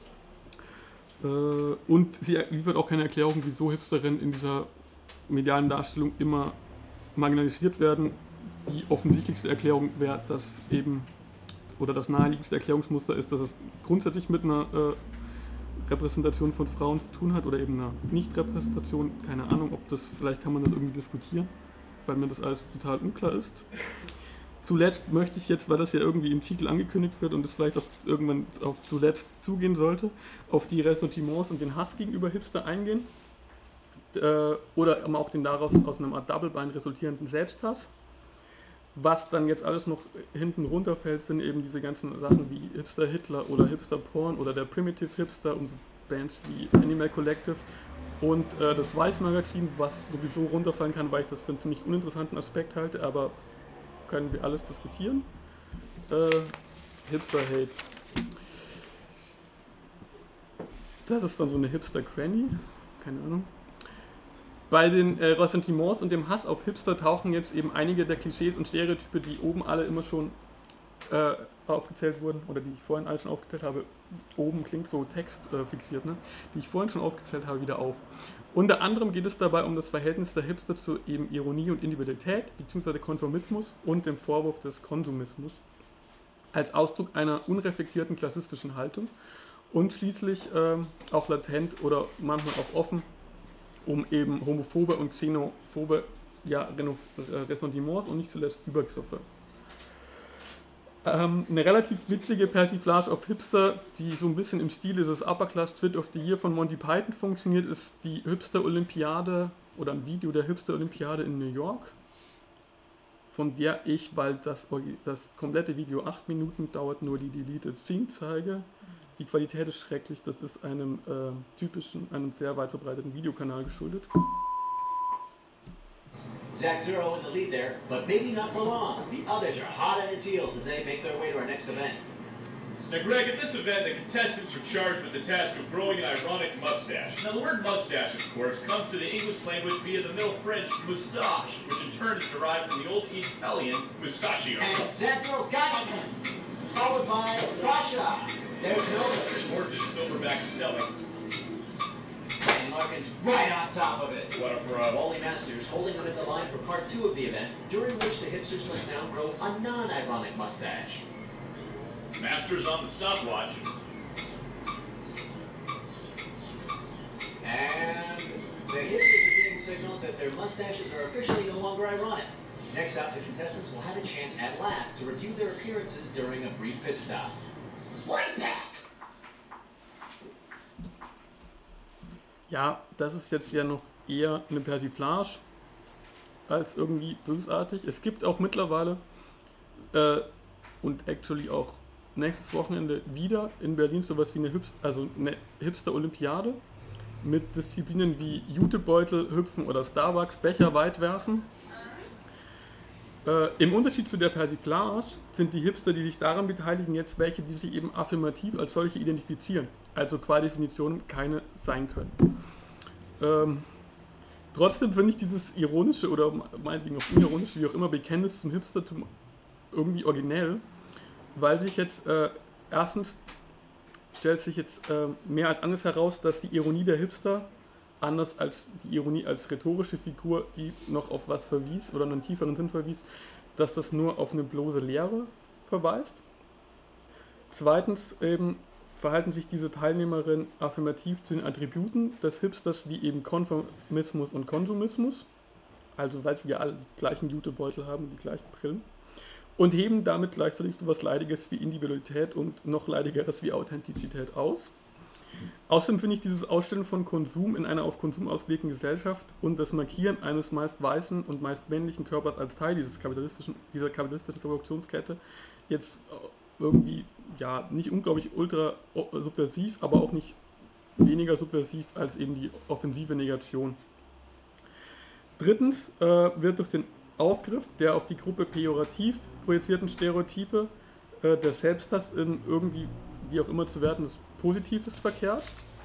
Und sie liefert auch keine Erklärung, wieso Hipsterinnen in dieser medialen Darstellung immer marginalisiert werden. Die offensichtlichste Erklärung wäre, dass eben, oder das naheliegendste Erklärungsmuster ist, dass es grundsätzlich mit einer äh, Repräsentation von Frauen zu tun hat oder eben einer Nicht-Repräsentation. Keine Ahnung, ob das, vielleicht kann man das irgendwie diskutieren, weil mir das alles total unklar ist. Zuletzt möchte ich jetzt, weil das ja irgendwie im Titel angekündigt wird und es vielleicht auch irgendwann auf zuletzt zugehen sollte, auf die Ressentiments und den Hass gegenüber Hipster eingehen. Äh, oder auch den daraus aus einem Art Double-Bind resultierenden Selbsthass. Was dann jetzt alles noch hinten runterfällt, sind eben diese ganzen Sachen wie Hipster Hitler oder Hipster Porn oder der Primitive Hipster und so Bands wie Animal Collective und äh, das Vice Magazin, was sowieso runterfallen kann, weil ich das für einen ziemlich uninteressanten Aspekt halte, aber können wir alles diskutieren. Äh, Hipster-Hate. Das ist dann so eine Hipster-Granny. Keine Ahnung. Bei den äh, Ressentiments und dem Hass auf Hipster tauchen jetzt eben einige der Klischees und Stereotype, die oben alle immer schon äh, aufgezählt wurden, oder die ich vorhin alle schon aufgezählt habe, oben klingt so textfixiert, äh, fixiert, ne? Die ich vorhin schon aufgezählt habe, wieder auf. Unter anderem geht es dabei um das Verhältnis der Hipster zu eben Ironie und Individualität, beziehungsweise Konformismus und dem Vorwurf des Konsumismus als Ausdruck einer unreflektierten klassistischen Haltung und schließlich ähm, auch latent oder manchmal auch offen um eben homophobe und xenophobe ja, Ressentiments und nicht zuletzt Übergriffe. Ähm, eine relativ witzige Persiflage auf Hipster, die so ein bisschen im Stil dieses Upper Class Tweet of the Year von Monty Python funktioniert, ist die Hipster-Olympiade oder ein Video der Hipster-Olympiade in New York, von der ich, weil das, das komplette Video acht Minuten dauert, nur die Deleted Scene zeige. Die Qualität ist schrecklich, das ist einem äh, typischen, einem sehr weit verbreiteten Videokanal geschuldet. Zach Zero in the lead there, but maybe not for long. The others are hot on his heels as they make their way to our next event. Now, Greg, at this event, the contestants are charged with the task of growing an ironic mustache. Now, the word mustache, of course, comes to the English language via the Middle French moustache, which in turn is derived from the Old Italian mustachio. And Zach Zero's got it, followed by Sasha. There's no Morpheus Silverback selling. And Larkin's right on top of it. What a pro. Wally Masters holding him in the line for part two of the event, during which the hipsters must now grow a non-ironic mustache. Masters on the stopwatch. And the hipsters are being signaled that their mustaches are officially no longer ironic. Next up, the contestants will have a chance at last to review their appearances during a brief pit stop. Right back! Ja, das ist jetzt ja noch eher eine Persiflage als irgendwie bösartig. Es gibt auch mittlerweile äh, und actually auch nächstes Wochenende wieder in Berlin sowas wie eine Hipster, also eine Hipster-Olympiade mit Disziplinen wie Jutebeutel hüpfen oder Starbucks Becher weit werfen. Äh, Im Unterschied zu der Persiflage sind die Hipster, die sich daran beteiligen, jetzt welche, die sich eben affirmativ als solche identifizieren, also qua Definition keine sein können. Ähm, trotzdem finde ich dieses ironische oder meinetwegen auch unironische, wie auch immer, Bekenntnis zum Hipstertum irgendwie originell, weil sich jetzt äh, erstens stellt sich jetzt äh, mehr als anders heraus, dass die Ironie der Hipster anders als die Ironie als rhetorische Figur, die noch auf was verwies oder einen tieferen Sinn verwies, dass das nur auf eine bloße Lehre verweist. Zweitens eben verhalten sich diese Teilnehmerinnen affirmativ zu den Attributen des Hipsters, wie eben Konformismus und Konsumismus, also weil sie ja alle die gleichen Jutebeutel haben, die gleichen Brillen, und heben damit gleichzeitig so etwas Leidiges wie Individualität und noch Leidigeres wie Authentizität aus. Außerdem finde ich dieses Ausstellen von Konsum in einer auf Konsum ausgelegten Gesellschaft und das Markieren eines meist weißen und meist männlichen Körpers als Teil dieses kapitalistischen, dieser kapitalistischen Reproduktionskette jetzt irgendwie, ja, nicht unglaublich ultra subversiv, aber auch nicht weniger subversiv als eben die offensive Negation. Drittens äh, wird durch den Aufgriff der auf die Gruppe pejorativ projizierten Stereotype äh, der Selbsthass in irgendwie, wie auch immer zu werten, das Positives verkehrt.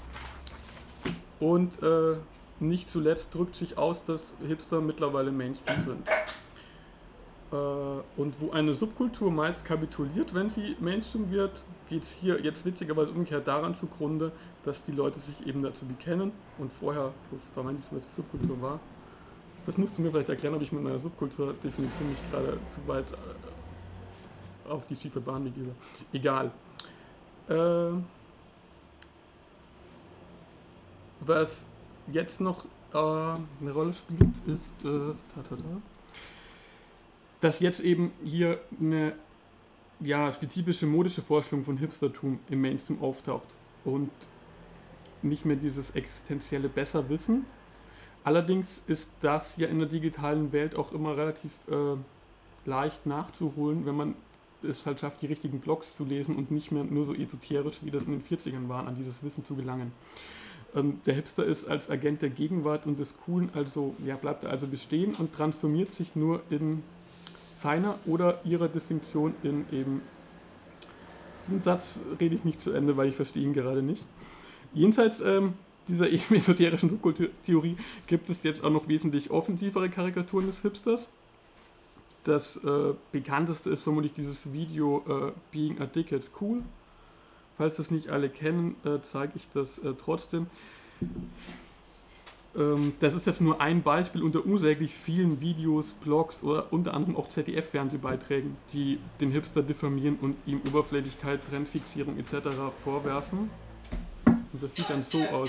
Und äh, nicht zuletzt drückt sich aus, dass Hipster mittlerweile Mainstream sind. Äh, und wo eine Subkultur meist kapituliert, wenn sie Mainstream wird, geht es hier jetzt witzigerweise umgekehrt daran zugrunde, dass die Leute sich eben dazu bekennen und vorher, das vermeintlich so, was die Subkultur war. Das musst du mir vielleicht erklären, ob ich mit meiner Subkulturdefinition nicht gerade zu weit äh, auf die schiefe Bahn begebe. Egal. Äh, was jetzt noch äh, eine Rolle spielt, ist, äh, da, da, da, dass jetzt eben hier eine ja, spezifische modische Vorstellung von Hipstertum im Mainstream auftaucht und nicht mehr dieses existenzielle Besserwissen. Allerdings ist das ja in der digitalen Welt auch immer relativ äh, leicht nachzuholen, wenn man es halt schafft, die richtigen Blogs zu lesen und nicht mehr nur so esoterisch, wie das in den vierzigern waren, an dieses Wissen zu gelangen. Ähm, der Hipster ist als Agent der Gegenwart und des Coolen, also ja, bleibt er also bestehen und transformiert sich nur in seiner oder ihrer Distinktion in eben, diesen Satz rede ich nicht zu Ende, weil ich verstehe ihn gerade nicht. Jenseits ähm, dieser eben esoterischen Subkulturtheorie gibt es jetzt auch noch wesentlich offensivere Karikaturen des Hipsters. Das äh, bekannteste ist vermutlich dieses Video äh, Being a Dickhead's Cool. Falls das nicht alle kennen, äh, zeige ich das äh, trotzdem. Ähm, das ist jetzt nur ein Beispiel unter unsäglich vielen Videos, Blogs oder unter anderem auch Z D F-Fernsehbeiträgen, die den Hipster diffamieren und ihm Oberflächlichkeit, Trendfixierung et cetera vorwerfen. Und das sieht dann so aus.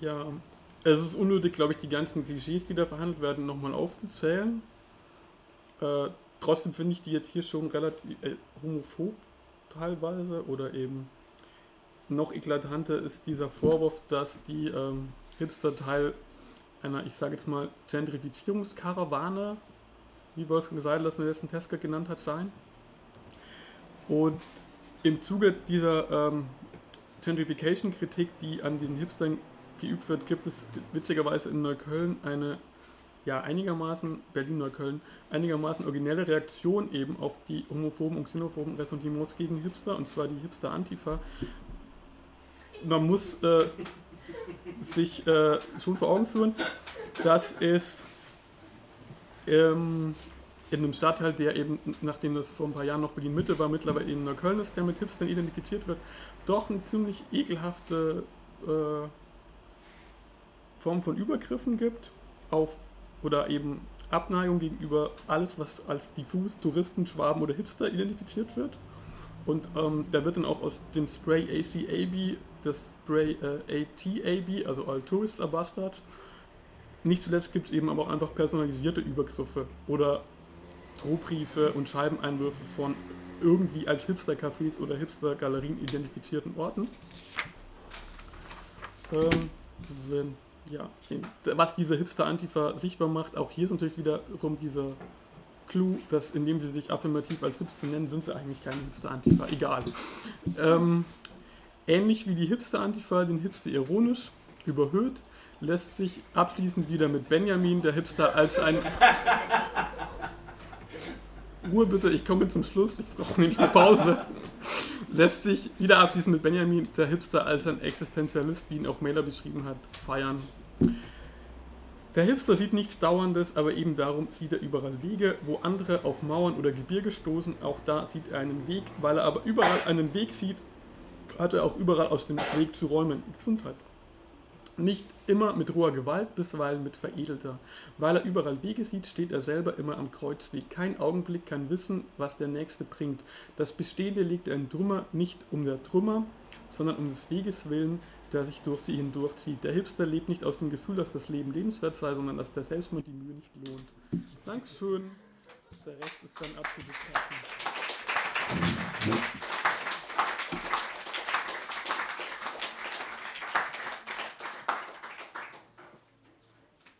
Ja, es ist unnötig, glaube ich, die ganzen Klischees, die da verhandelt werden, nochmal aufzuzählen. Äh, trotzdem finde ich die jetzt hier schon relativ äh, homophob teilweise oder eben noch eklatanter ist dieser Vorwurf, dass die ähm, Hipster Teil einer, ich sage jetzt mal, Gentrifizierungskarawane, wie Wolfgang Seidel das in der letzten Tesca genannt hat, seien. Und im Zuge dieser ähm, Gentrification-Kritik, die an diesen Hipstern geübt wird, gibt es witzigerweise in Neukölln eine, ja einigermaßen, Berlin-Neukölln, einigermaßen originelle Reaktion eben auf die homophoben und xenophoben Ressentiments gegen Hipster, und zwar die Hipster-Antifa. Man muss äh, sich äh, schon vor Augen führen, dass es ähm, in einem Stadtteil, der eben, nachdem das vor ein paar Jahren noch Berlin-Mitte war, mittlerweile eben Neukölln ist, der mit Hipstern identifiziert wird, doch eine ziemlich ekelhafte äh, Form von Übergriffen gibt auf oder eben Abneigung gegenüber alles, was als diffus Touristen, Schwaben oder Hipster identifiziert wird. Und ähm, da wird dann auch aus dem Spray A C A B das Spray äh, A T A B, also All Tourists are Bastards. Nicht zuletzt gibt es eben aber auch einfach personalisierte Übergriffe oder Drohbriefe und Scheibeneinwürfe von irgendwie als Hipster-Cafés oder Hipster-Galerien identifizierten Orten. Ähm, wenn, ja, was diese Hipster-Antifa sichtbar macht, auch hier ist natürlich wiederum dieser Clou, dass indem sie sich affirmativ als Hipster nennen, sind sie eigentlich keine Hipster-Antifa, egal. Ähm, ähnlich wie die Hipster-Antifa den Hipster ironisch überhöht, lässt sich abschließend wieder mit Benjamin, der Hipster, als ein... Ruhe bitte, ich komme zum Schluss, ich brauche nämlich eine Pause. Lässt sich wieder abschließend mit Benjamin, der Hipster, als ein Existenzialist, wie ihn auch Mailer beschrieben hat, feiern. Der Hipster sieht nichts Dauerndes, aber eben darum sieht er überall Wege, wo andere auf Mauern oder Gebirge stoßen. Auch da sieht er einen Weg, weil er aber überall einen Weg sieht, hat er auch überall aus dem Weg zu räumen. Gesundheit. Nicht immer mit roher Gewalt, bisweilen mit veredelter. Weil er überall Wege sieht, steht er selber immer am Kreuzweg. Kein Augenblick kann wissen, was der Nächste bringt. Das Bestehende legt er in Trümmer, nicht um der Trümmer, sondern um des Weges willen, der sich durch sie hindurchzieht. Der Hipster lebt nicht aus dem Gefühl, dass das Leben lebenswert sei, sondern dass der Selbstmord die Mühe nicht lohnt. Dankeschön. Der Rest ist dann abzubetrachten.